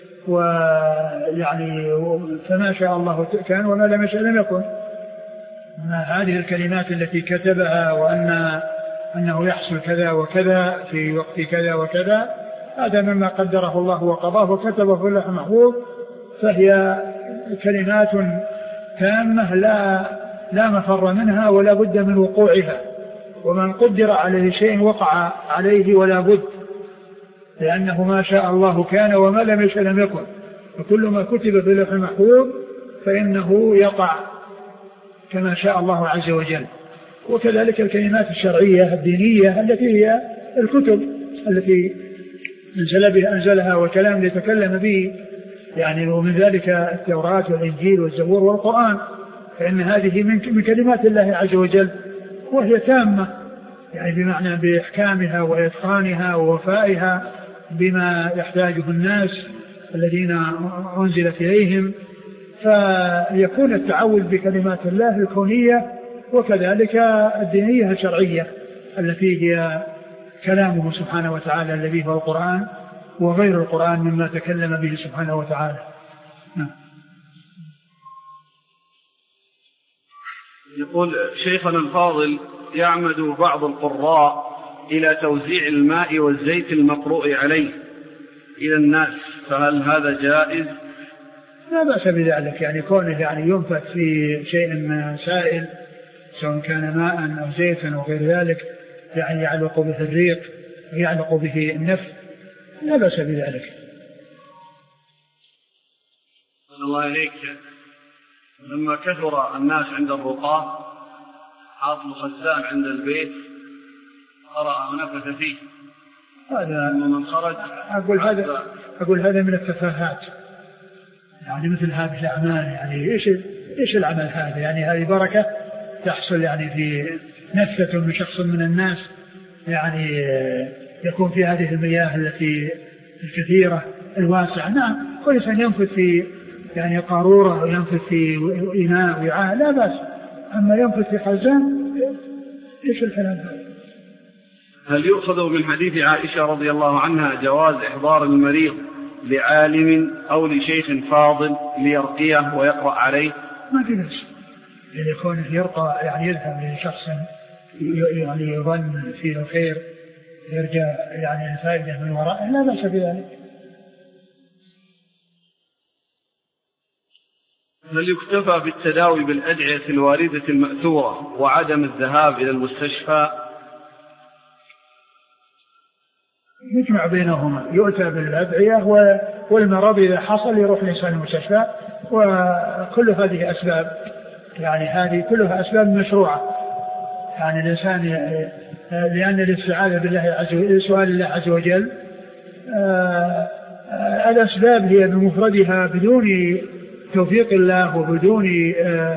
ويعني فما شاء الله كان وما لم يشاء لم يكن. هذه الكلمات التي كتبها وأن أنه يحصل كذا وكذا في وقت كذا وكذا، هذا مما قدره الله وقضاه وكتبه في اللوح المحفوظ، فهي كلمات تامة لا لا مفر منها ولا بد من وقوعها، ومن قدر عليه شيء وقع عليه ولا بد، لأنه ما شاء الله كان وما لم يشاء لم يكن، وكل ما كتب في اللوح المحفوظ فإنه يقع كما شاء الله عز وجل. وكذلك الكلمات الشرعية الدينية التي هي الكتب التي أنزل بها أنزلها والكلام يتكلم به، يعني ومن ذلك التوراة والإنجيل والزبور والقرآن، فإن هذه من كلمات الله عز وجل، وهي تامة يعني بمعنى بإحكامها وإتقانها ووفائها بما يحتاجه الناس الذين أنزلت إليهم، فيكون التعوذ بكلمات الله الكونية وكذلك الدينية الشرعية التي هي كلامه سبحانه وتعالى الذي هو القرآن وغير القرآن مما تكلم به سبحانه وتعالى. يقول شيخنا الفاضل، يعمد بعض القراء إلى توزيع الماء والزيت المقروء عليه إلى الناس، فهل هذا جائز؟ لا بأس بذلك، يعني كونه يعني ينفث في شيء سائل سواء كان ماء أو زيتا أو غير ذلك، يعني يعلق به الريق ويعلق به النفس، لا بأس بذلك. الله عليك، لما كثر الناس عند الرقاة حاط خزان عند البيت قرأ ونفث فيه، هذا من خرج أقول هذا أقول هذا من التفاهات، يعني مثل هذه الأعمال، يعني إيش إيش العمل هذا؟ يعني هذه بركة تحصل يعني في نفثة من شخص من الناس، يعني يكون في هذه المياه التي الكثيرة الواسع. نعم كل إنسان ينفث في يعني قارورة وينفث في إناء وعاء لا بأس، أما ينفث في خزان إيش الكلام هذا؟ هل يؤخذ من حديث عائشة رضي الله عنها جواز إحضار المريض لعالم أو لشيخ فاضل ليرقيه ويقرأ عليه؟ ما في بأس يعني يكون يرقى يعني يذهب لشخص يعني يظن فيه الخير يرجع يعني الفائدة من ورائه لا بأس بذلك. هل يكتفى بالتداوي بالأدعية الواردة المأثورة وعدم الذهاب إلى المستشفى؟ يجمع بينهما، يؤتى بالأدعية والمرض إذا حصل يروح الإنسان المستشفى، وكل هذه أسباب يعني هذه كلها أسباب مشروعة. يعني الإنسان لأن الاستعاذة بالله عز وجل سؤال الله عز وجل الأسباب هي بمفردها بدون توفيق الله وبدون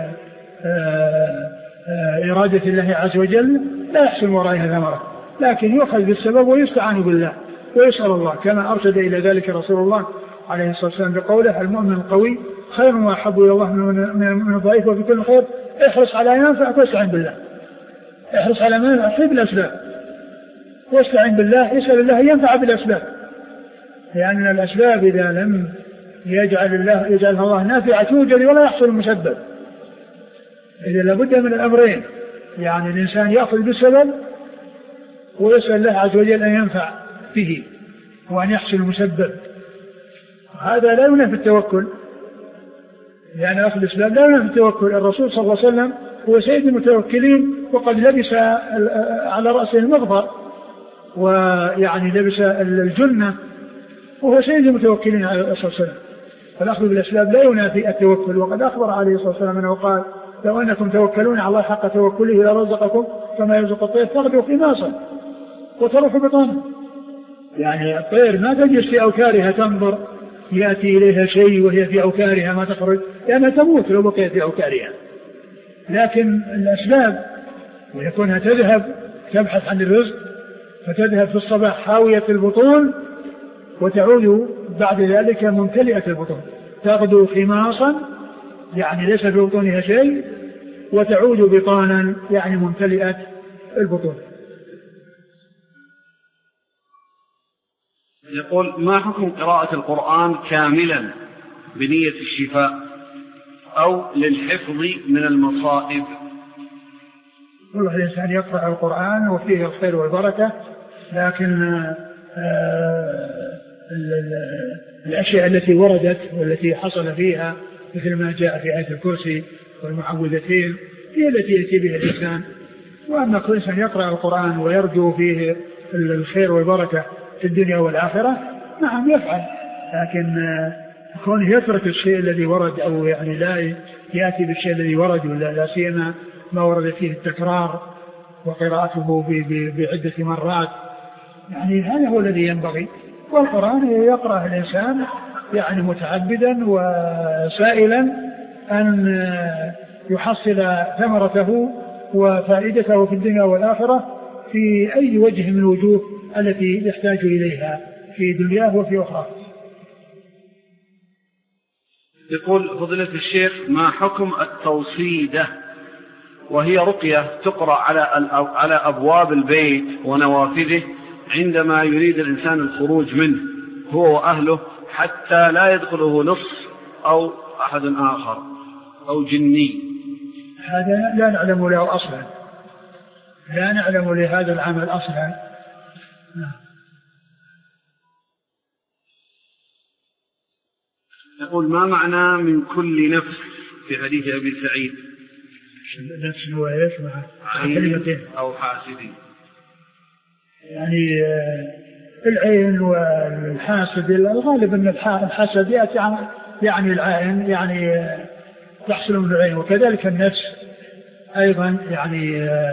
إرادة الله عز وجل لا يحصل ورائها ثمرة، لكن يؤخذ بالسبب ويستعان بالله ويسأل الله كما أرشد إلى ذلك رسول الله عليه الصلاة والسلام بقوله المؤمن القوي خير وأحب إلى الله من الضعيف وفي كل خير احرص على أن ينفعك واستعن بالله. احرص على ما ينفعك بالأسباب واستعن بالله، يسأل الله ينفع بالأسباب، لأن الأسباب إذا لم يجعل الله يجعل الله نافعة توجد ولا يحصل المسبب. إذا لابد من الأمرين، يعني الإنسان يأخذ بالسبب ويسأل الله عز وجل أن ينفع به وأن يحصل المسبب. هذا لا ينافي التوكل، يعني أخذ الأسباب لا ينافي التوكل. الرسول صلى الله عليه وسلم هو سيد المتوكلين وقد لبس على رأسه المغفر ويعني لبس الجنة وهو سيد المتوكلين عليه الصلاة والسلام. فالأخذ بالأسباب لا ينافي التوكل، وقد أخبر عليه الصلاة والسلام أنه قال لو أنكم توكلون على الله حق توكله لرزقكم كما يرزق الطير تغدو خماصا وتروح بطانا. يعني الطير ما تجلس في أوكارها تنظر يأتي إليها شيء وهي في أوكارها ما تخرج لأنها تموت لو بقيت في أوكارها، لكن الأسباب ويكونها تذهب تبحث عن الرزق فتذهب في الصباح حاوية البطون وتعود بعد ذلك ممتلئة البطون، تغدو خماصا يعني ليس في بطونها شيء وتعود بطانا يعني ممتلئة البطون. يقول ما حكم قراءة القرآن كاملا بنية الشفاء أو للحفظ من المصائب؟ والله الإنسان يقرأ القرآن وفيه الخير والبركة، لكن الأشياء التي وردت والتي حصل فيها مثل ما جاء في آية الكرسي والمعوذتين هي التي يأتي بها الإنسان. وأما كل إنسان يقرأ القرآن ويرجو فيه الخير والبركة في الدنيا والآخرة نعم يفعل، لكن كونه يترك الشيء الذي ورد أو يعني لا يأتي بالشيء الذي ورد ولا لا سيما ما ورد فيه التكرار وقراءته بعدة مرات، يعني هذا هو الذي ينبغي. والقرآن يقرأ الإنسان يعني متعبدا وسائلا أن يحصل ثمرته وفائدته في الدنيا والآخرة في أي وجه من الوجوه التي يحتاج إليها في دنياه وفي أخرى. يقول فضيلة الشيخ ما حكم التوصيدة وهي رقية تقرأ على على أبواب البيت ونوافذه عندما يريد الإنسان الخروج منه هو وأهله حتى لا يدخله لص أو أحد آخر أو جني؟ هذا لا نعلم له أصلا، لا نعلم لهذا العمل أصلا. يقول ما معنى من كل نفس في حديث أبي سعيد؟ نفس هو ايش عين أو حاسدين؟ يعني العين والحاسد الغالب أن الحسد يأتي يعني العين يعني تحصل من العين، وكذلك النفس أيضا يعني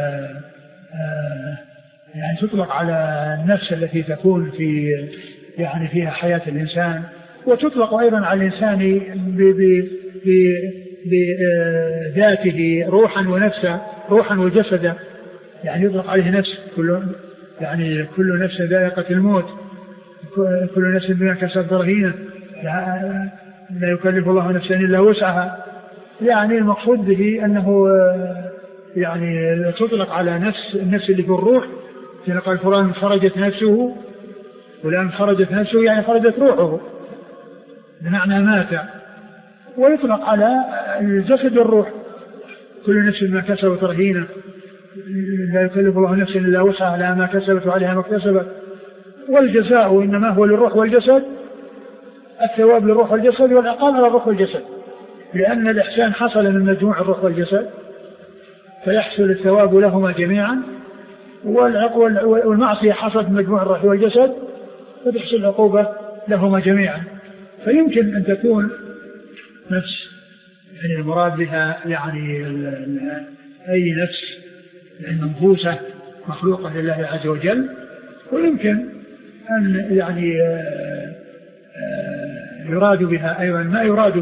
يعني تطلق على النفس التي تكون في يعني فيها حياة الإنسان، وتطلق أيضا على الإنسان بذاته روحا ونفسا، روحا وجسدا، يعني يطلق عليه نفس كل يعني كل نفس ذائقة الموت، كل نفس بما كسبت رهينة، لا يكلف الله نفسا إلا وسعها. يعني المقصود به أنه يعني تطلق على نفس النفس اللي في الروح، كما قال القرآن خرجت نفسه، والآن خرجت نفسه يعني خرجت روحه بمعنى مات. ويطلق على الجسد والروح، كل نفس ما كسبت رهينة، لا يكلف الله نفسا إلا وسعها لها ما كسبت وعليها ما اكتسبت. والجزاء إنما هو للروح والجسد، الثواب للروح والجسد والعقاب على الروح والجسد، لأن الإحسان حصل من مجموع الروح والجسد فيحصل الثواب لهما جميعا، والمعصية حصلت من مجموع الروح والجسد فتحصل العقوبة لهما جميعا. فيمكن أن تكون نفس يعني المراد بها يعني أي نفس منفوسة مخلوقة لله عز وجل، ويمكن أن يعني يراد بها أيضا ما يراد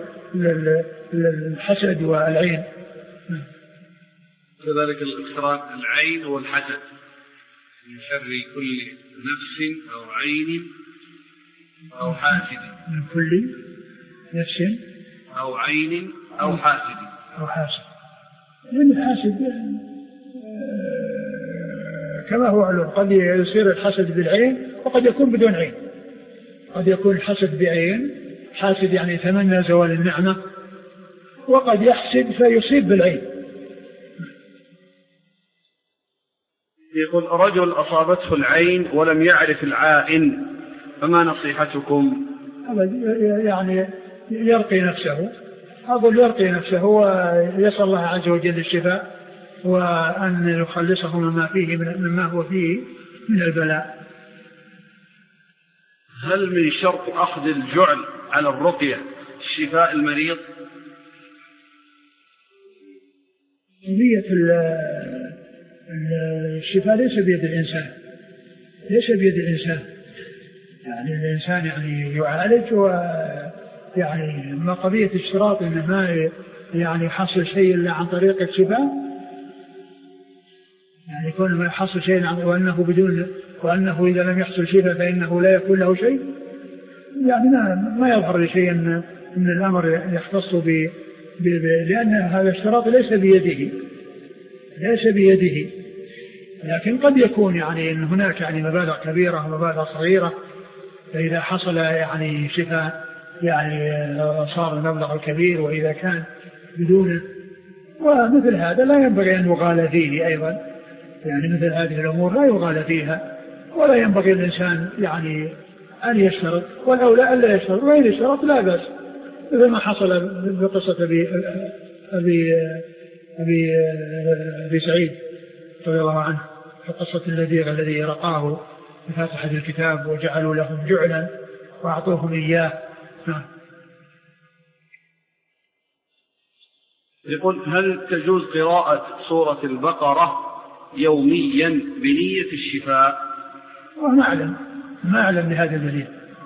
بالحسد والعين. كذلك الاقتران العين والحسد من شر كل نفس أو عين أو حاسد، من كل نفس أو عين أو حاسد أو حاسد. لأن الحاسد كما هو علم قد يصير الحسد بالعين وقد يكون بدون عين. قد يكون الحسد بعين، حاسد يعني يتمنى زوال النعمة، وقد يحسد فيصيب بالعين. يقول رجل أصابته العين ولم يعرف العائن فما نصيحتكم؟ يعني يرقي نفسه، أقول يرقي نفسه ويسأل الله عز وجل الشفاء وأن يخلصه مما فيه مما هو فيه من البلاء. هل من شرط أخذ الجعل على الرقية شفاء المريض؟ نية الشفاء ليس بيد الإنسان، ليس بيد الإنسان. يعني الإنسان يعني يعالج، ويعني ما قضية اشتراط إنه ما يعني يحصل شيء إلا عن طريق الشفاء، يعني يكون ما يحصل شيء وأنه بدون وأنه إذا لم يحصل شفاء فإنه لا يكون له شيء. يعني ما ما يظهر لشيء أن أن الأمر يختص ب لأن هذا الاشتراط ليس بيده، ليس بيده. لكن قد يكون يعني أن هناك يعني مبالغ كبيرة ومبالغ صغيرة، فإذا حصل يعني شفاء يعني صار المبلغ الكبير، وإذا كان بدونه. ومثل هذا لا ينبغي أن يغالى فيه أيضا، يعني مثل هذه الأمور لا يغالى فيها، ولا ينبغي الإنسان يعني أن يشترط، والأولى ألا يشترط، وإن يشترط لا بأس، إذا ما حصل بقصة أبي أبي أبي أبي سعيد رضي الله عنه في قصة اللذيغ الذي رقاه بفاتحة الكتاب وجعلوا لهم جعلا وأعطوهم إياه. يقول هل تجوز قراءة سورة البقرة يوميا بنية الشفاء؟ وما أعلم ما أعلم بهذا الدليل.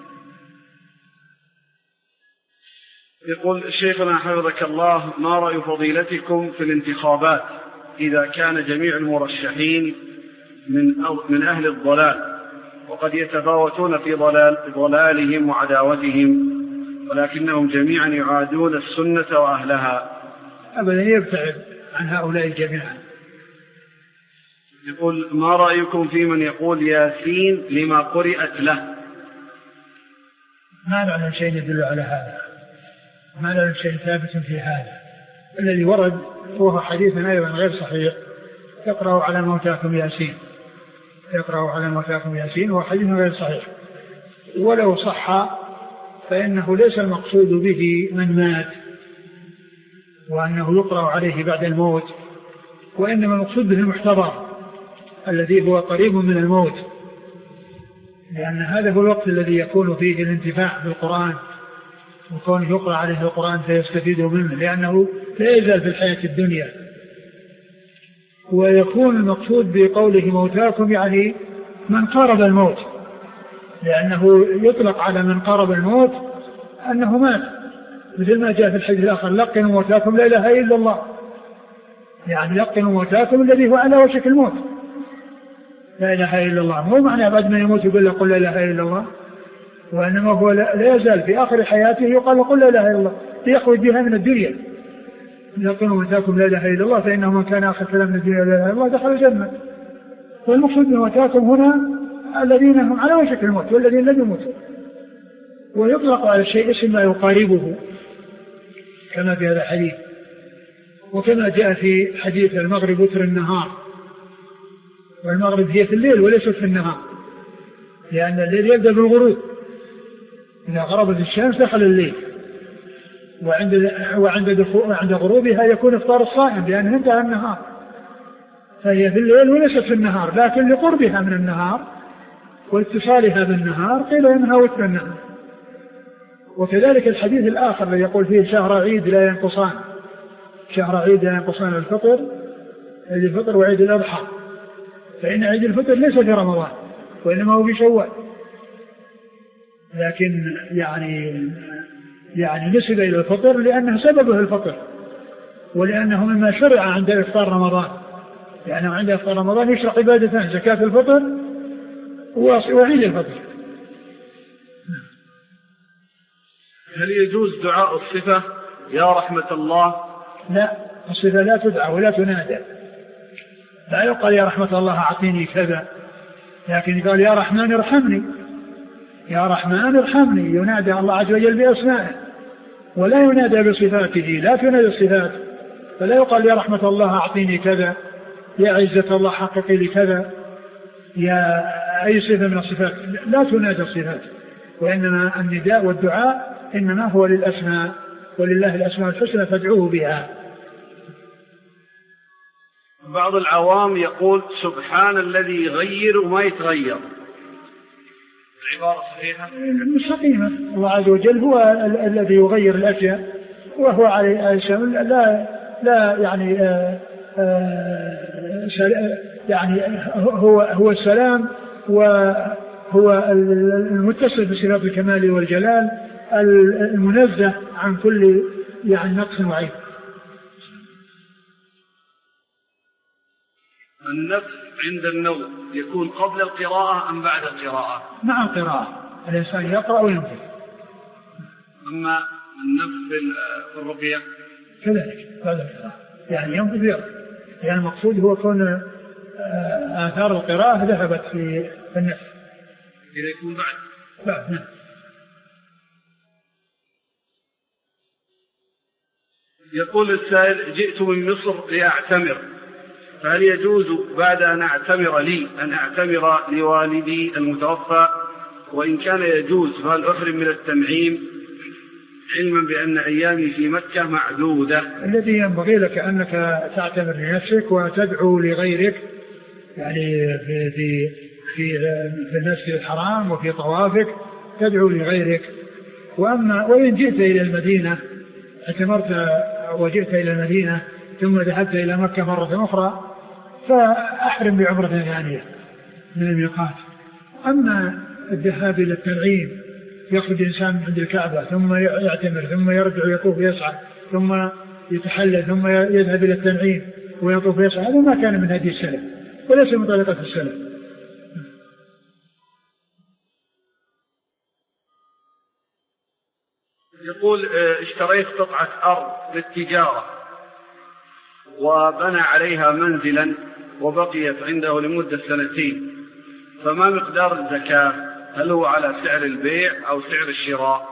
يقول شيخنا حفظك الله، ما رأي فضيلتكم في الانتخابات إذا كان جميع المرشحين من من أهل الضلال، وقد يتفاوتون في ضلال ضلالهم وعداوتهم، ولكنهم جميعا يعادون السنة وأهلها؟ أبدا يبتعد عن هؤلاء جميعا. يقول ما رأيكم في من يقول ياسين لما قرئت له؟ ما نعلم شيء يدل على هذا، ما نعلم شيء ثابت في هذا. الذي ورد هو حديث أيضا غير صحيح، يقرأ على موتاكم ياسين، يقرأ على موتاكم ياسين، وهو حديث غير صحيح. ولو صح فإنه ليس المقصود به من مات وأنه يقرأ عليه بعد الموت، وإنما المقصود به المحتضر الذي هو قريب من الموت، لأن هذا هو الوقت الذي يكون فيه الانتفاع بالقرآن، وكونه يقرأ عليه القرآن فيستفيد منه، لأنه لا يزال في الحياة الدنيا. ويكون المقصود بقوله موتاكم يعني من قارب الموت، لأنه يطلق على من قارب الموت أنه مات، مثل ما جاء في الحديث الآخر لقنوا موتاكم لا إله إلا الله، يعني لقنوا موتاكم الذي هو على وشك الموت، لا إله إلا الله، مو معنى بعد ما يموت يقول له قل لا إله إلا الله، وإنما هو لا يزال في آخر حياته يقال له قل لا إله إلا الله ليخرج بها من الدنيا. لقنوا وتاكم لا إله إلا الله فإنه من كان آخر كلام من الدنيا لا إله إلا الله دخل الجنة. والمقصود من وتاكم هنا الذين هم على وشك الموت والذين لم يموتوا، ويطلق على الشيء اسم ما يقاربه كما في هذا الحديث، وكما جاء في حديث المغرب وتر النهار، والمغرب هي في الليل وليست في النهار، لأن الليل يبدأ بالغروب، إذا غربت الشمس دخل الليل، وعند وعند عند غروبها يكون إفطار الصائم لأنه انتهى النهار، فهي في الليل وليست في النهار، لكن لقربها من النهار واتصالها بالنهار قيل إنها وتر النهار. وكذلك الحديث الآخر الذي يقول فيه شهر عيد لا ينقصان، شهر عيد لا ينقصان الفطر، عيد الفطر وعيد الأضحى، فإن عيد الفطر ليس في رمضان وإنما هو في شوال، لكن يعني يعني نسب إلى الفطر لأنه سببه الفطر، ولأنه مما شرع عند إفطار رمضان، لأنه عند إفطار رمضان يشرع عبادتان، زكاة الفطر وعيد الفطر. هل يجوز دعاء الصفة يا رحمة الله؟ لا، الصفة لا تدعى ولا تنادى، لا يقال يا رحمة الله أعطيني كذا، لكن يقال يا رحمن ارحمني، يا رحمن ارحمني، ينادى الله عز وجل بأسمائه ولا ينادى بصفاته، لا تنادى الصفات، فلا يقال يا رحمة الله أعطيني كذا، يا عزة الله حققي لي كذا، يا أي صفة من الصفات، لا تنادى الصفات، وإنما النداء والدعاء إنما هو للأسماء، ولله الأسماء الحسنى فادعوه بها. بعض العوام يقول سبحان الذي يغير وما يتغير، العبارة صحيحة؟ مستقيمة، الله عز وجل هو الذي يغير الأشياء، وهو عليه لا لا يعني آآ آآ يعني هو هو السلام، وهو المتصل بصفات الكمال والجلال، المنزه عن كل يعني نقص وعيب. النفس عند النوم يكون قبل القراءة أم بعد القراءة؟ مع القراءة، الإنسان يقرأ وينفذ. أما النفس في الربيع كذلك بعد القراءة، يعني ينفذ يقرأ، يعني المقصود هو كون آثار القراءة ذهبت في النفس. إذا يكون بعد بعد نعم. يقول السائل جئت من مصر لأعتمر، فهل يجوز بعد أن أعتمر لي أن أعتمر لوالدي المتوفى؟ وإن كان يجوز فهل أحرم من التنعيم علما بأن أيامي في مكة معدودة؟ الذي ينبغي لك أنك تعتمر لنفسك وتدعو لغيرك، يعني في في في, في المسجد الحرام وفي طوافك تدعو لغيرك. وأما وإن جئت إلى المدينة اعتمرت وجئت إلى المدينة ثم ذهبت إلى مكة مرة أخرى فأحرم بعمرة ثانية من الميقات. أما الذهاب إلى التنعيم يخرج الإنسان من عند الكعبة ثم يعتمر ثم يرجع يطوف يسعى ثم يتحلل ثم يذهب إلى التنعيم ويطوف يسعى، هذا ما كان من هدي السلف وليس من طريقة السلف. يقول اشتريت قطعة أرض للتجارة وبنى عليها منزلا وبقيت عنده لمدة سنتين، فما مقدار الزكاة؟ هل هو على سعر البيع أو سعر الشراء؟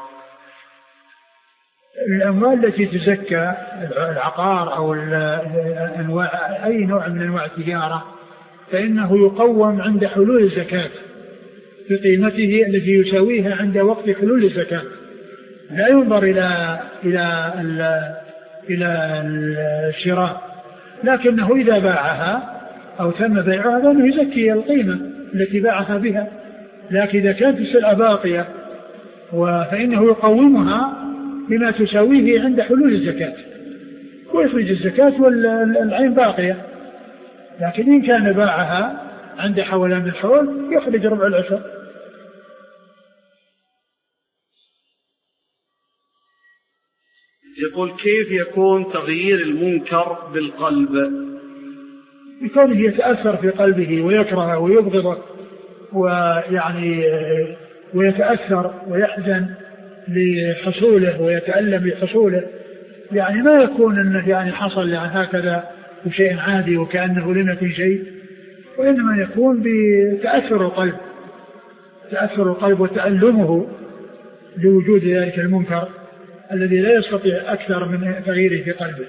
الأموال التي تزكى العقار أو أنواع أي نوع من أنواع التجارة فإنه يقوم عند حلول الزكاة بقيمته التي يساويها عند وقت حلول الزكاة، لا ينظر إلى إلى إلى الشراء، لكنه إذا باعها أو تم بيعها فإنه يزكي القيمة التي باعها بها. لكن إذا كانت السلعة باقية فإنه يقومها بما تساويه عند حلول الزكاة ويخرج الزكاة والعين باقية. لكن إن كان باعها عند حولان الحول يخرج ربع العشر. يقول كيف يكون تغيير المنكر بالقلب؟ بكونه يتأثر في قلبه ويكره ويبغضه ويعني ويتأثر ويحزن لحصوله ويتألم لحصوله، يعني ما يكون أنه يعني حصل يعني هكذا بشيء عادي وكأنه لم يكن شيء، وإنما يكون بتأثر القلب، تأثر القلب وتألمه لوجود ذلك المنكر الذي لا يستطيع أكثر من تغييره في قلبه.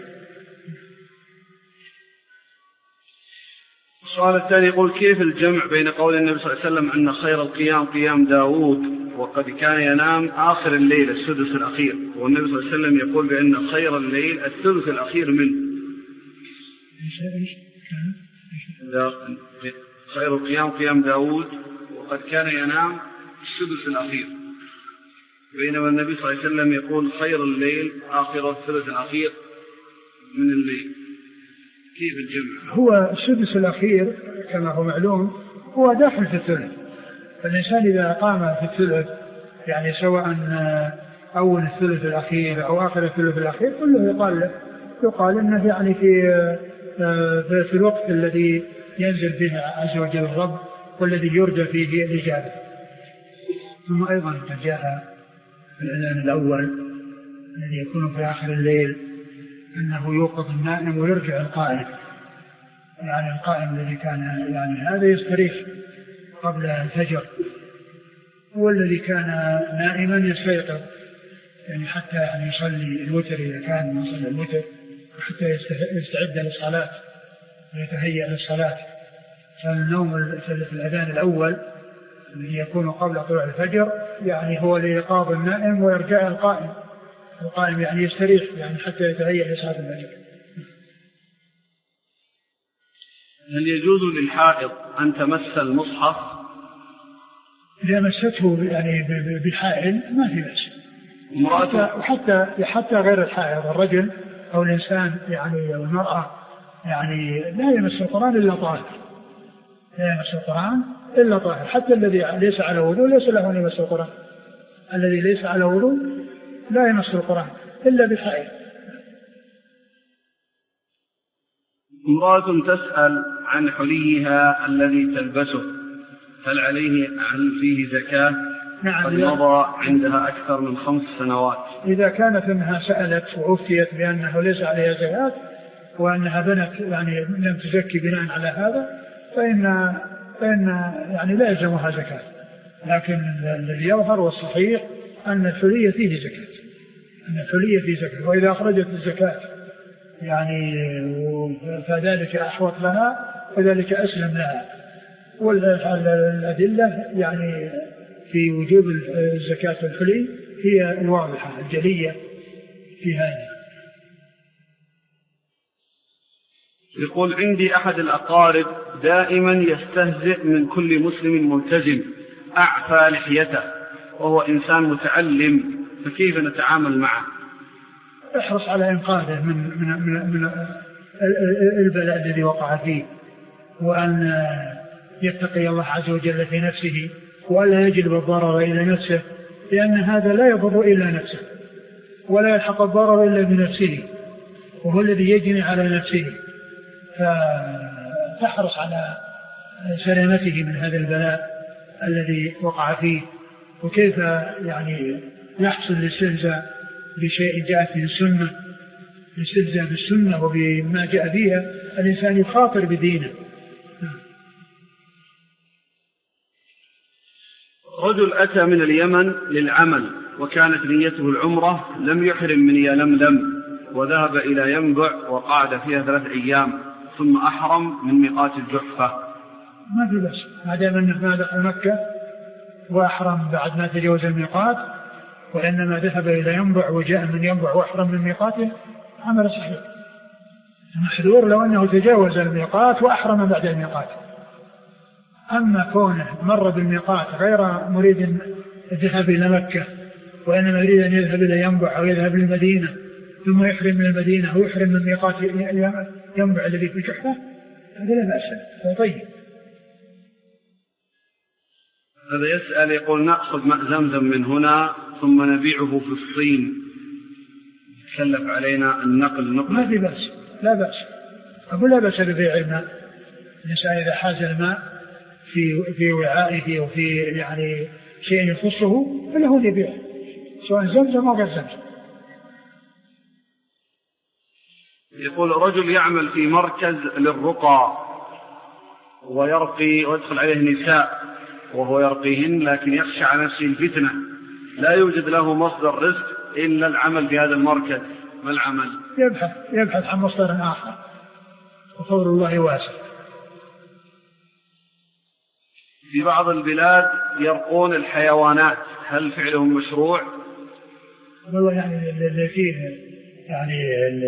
السؤال الثاني يقول: كيف الجمع بين قول النبي صلى الله عليه وسلم أن خير القيام قيام داود وقد كان ينام آخر الليل السدس الأخير، والنبي صلى الله عليه وسلم يقول بأن خير الليل الثلث الأخير منه؟ خير القيام قيام داود وقد كان ينام السدس الأخير، بينما النبي صلى الله عليه وسلم يقول خير الليل آخر الثلث الأخير من الليل. كيف الجمع؟ هو السدس الأخير كما هو معلوم هو داخل في الثلث، فالإنسان إذا قام في الثلث يعني سواء أول الثلث الأخير أو آخر الثلث الأخير كله يقال له يقال إنه يعني في في الوقت الذي ينزل فيه عز وجل الرب والذي يرجى فيه الإجابة. ثم أيضا جاء في الأذان الأول الذي يكون في آخر الليل أنه يوقظ النائم ويرجع القائم، يعني القائم الذي كان يعني هذا يستريح قبل الفجر، والذي كان نائما يستيقظ يعني حتى يعني يصلي الوتر إذا كان يصلي الوتر، وحتى يستعد للصلاة ويتهيأ للصلاة. فالنوم في الأذان الأول الذي يكون قبل طلوع الفجر يعني هو لإيقاظ النائم وإرجاع القائم، القائم يعني يستريح يعني حتى يتهيأ لصلاة الفجر. هل يجوز للحائض أن تمس المصحف؟ إذا مسته يعني بالحائل ما في بأس، وحتى حتى غير الحائض الرجل أو الإنسان يعني أو المرأة يعني لا يمس القرآن إلا طاهر، لا يمس القرآن إلا طاهر، حتى الذي ليس على وضوء ليس له أن يمس القرآن، الذي ليس على وضوء لا يمس القرآن إلا بالحائل. امرأة تسأل عن حليها الذي تلبسه، هل عليه هل فيه زكاة؟ نعم. قد مضى عندها أكثر من خمس سنوات. إذا كانت أنها سألت وأفتيت بأنه ليس عليها زكاة وأنها بنت يعني لم تزكي بناء على هذا فإن فإن يعني لا يلزمها زكاة، لكن الذي يظهر والصحيح أن الحلية فيه زكاة، أن الحلية فيه زكاة، وإذا أخرجت الزكاة يعني فذلك أحوط لها وذلك أسلم لها. والأدلة يعني في وجوب الزكاة الحلي هي الواضحة الجلية في هذا. يقول: عندي أحد الأقارب دائما يستهزئ من كل مسلم ملتزم أعفى لحيته وهو إنسان متعلم، فكيف نتعامل معه؟ احرص على إنقاذه من, من, من, من البلاء الذي وقع فيه، وأن يتقي الله عز وجل في نفسه وألا يجلب الضرر إلى نفسه، لأن هذا لا يضر إلا نفسه ولا يلحق الضرر إلا بنفسه، وهو الذي يجني على نفسه. فتحرص على سلامته من هذا البلاء الذي وقع فيه. وكيف يعني يحصل الاستهزاء بشيء جاء في السنة، الاستهزاء بالسنة وبما جاء فيها، الإنسان يخاطر بدينه. رجل أتى من اليمن للعمل وكانت نيته العمرة، لم يحرم من يلملم وذهب إلى ينبع وقعد فيها ثلاث أيام ثم أحرم من ميقات الجحفة. ما في بس ما دام أنه ما دخل مكة وأحرم بعد ما تجاوز الميقات، وإنما ذهب إلى ينبع وجاء من ينبع وأحرم من ميقاته، عمل صحيح. محذور لو أنه تجاوز الميقات وأحرم بعد الميقات. أما كونه مر بالميقات غير مريد الذهاب إلى مكة وإنما يريد أن يذهب إلى ينبع أو يذهب للمدينة ثم يحرم من المدينة ويحرم من ميقات ينبع الذي في الجحفة، هذا لا بأس به، طيب. هذا يسأل يقول: نأخذ ماء زمزم من هنا ثم نبيعه في الصين، يتكلف علينا النقل نقل. ما في بأس، لا بأس، أقول لا بأس ببيع الماء الإنسان إذا حاز الماء في في وعائه وفي يعني شيء يخصه فله يبيعه سواء زمزم أو غير زمزم. يقول رجل يعمل في مركز للرقى ويرقي ويدخل عليه نساء وهو يرقيهن، لكن يخشى على نفسه الفتنة، لا يوجد له مصدر رزق إلا العمل في هذا المركز، ما العمل؟ يبحث يبحث عن مصدر آخر، وفضل الله واسع. في بعض البلاد يرقون الحيوانات، هل فعلهم مشروع؟ والله يعني اللي فيه يعني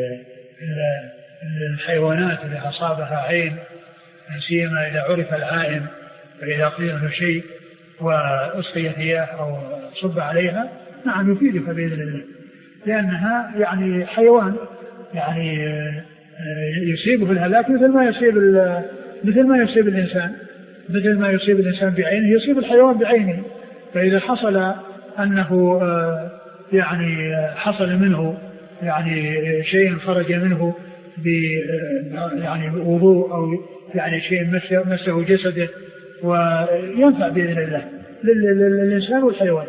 الحيوانات اللي أصابها عين، سيما إذا عرف العائن، فإذا قيل له شيء وأسقيت إياه أو صب عليها نعم يفيدك بإذن الله، لأنها يعني حيوان يعني يصيبه الهلاك مثل ما يصيب مثل ما يصيب الإنسان مثل ما يصيب الإنسان بعينه يصيب الحيوان بعينه. فإذا حصل أنه يعني حصل منه يعني شيء خرج منه ب يعني وضوء أو يعني شيء مسه جسده وينفع بإذن الله للإنسان والحيوان.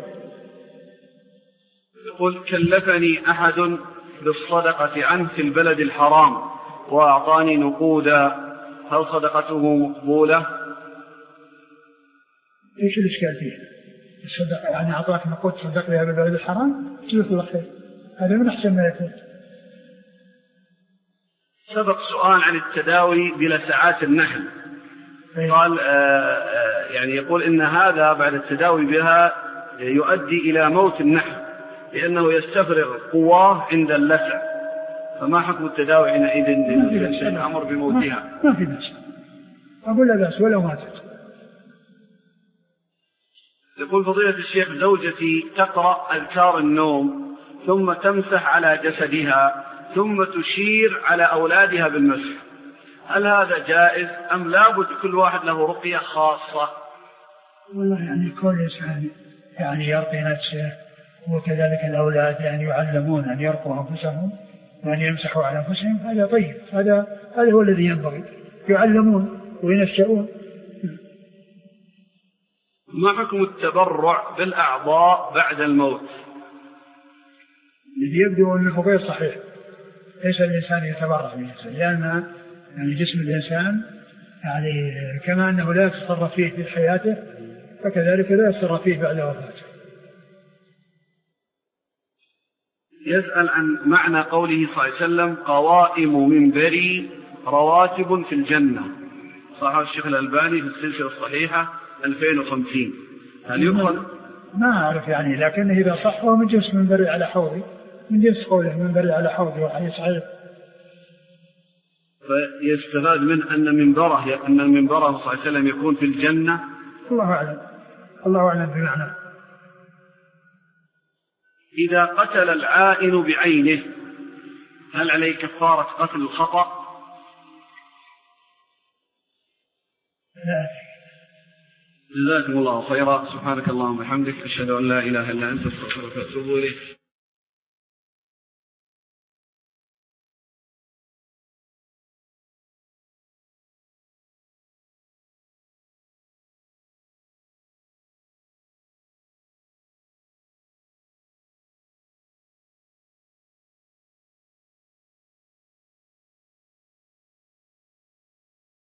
يقول كلفني أحد بالصدقة عنه في البلد الحرام وأعطاني نقودا، هل صدقته مقبولة؟ إيش الإشكال فيه؟ الصدقة يعني أعطاك نقود صدق بها بالبلد الحرام جزاك الله خير، هذا من أحسن ما يكون. سبق سؤال عن التداوي بلسعات النحل، قال آه يعني يقول إن هذا بعد التداوي بها يؤدي إلى موت النحل لأنه يستفرغ قواه عند اللسع، فما حكم التداوي حينئذ الأمر بموتها؟ ما في بأس، أقول لا بأس ولو ماتت. يقول فضيلة الشيخ زوجتي تقرأ أذكار النوم ثم تمسح على جسدها ثم تشير على أولادها بالمسح، هل هذا جائز أم لابد كل واحد له رقية خاصة؟ والله يعني كل إنسان يعني يرقي نفسه وكذلك الأولاد يعني يعلمون أن يرقوا أنفسهم وأن يمسحوا على أنفسهم، هذا طيب، هذا هذا هو الذي ينبغي، يعلمون وينشأون. ما حكم التبرع بالأعضاء بعد الموت؟ الذي يبدو أنه غير صحيح، ليس الإنسان يتبرع بالجسد، لأن يعني جسم الإنسان يعني كما أنه لا يتصرف فيه في حياته فكذلك لا يتصرف فيه بعد وفاته. يسأل عن معنى قوله صلى الله عليه وسلم قوائم منبري رواتب في الجنة، صححه الشيخ الألباني في السلسلة الصحيحة ألفين وخمسين، هل يؤخذ؟ ما أعرف يعني، لكنه إذا صح هو من جنس منبري على حوضي، من جنس قوله منبري على حوضي وحديث صحيح. فيستفاد من أن منبره أن المنبره صلى الله عليه وسلم يكون في الجنة. الله أعلم، الله أعلم بمعنى. إذا قتل العائن بعينه هل عليه كفارة قتل الخطأ؟ لا. جزاكم الله خيرا، سبحانك اللهم وبحمدك، أشهد أن لا إله إلا أنت، أستغفرك وأتوب إليك.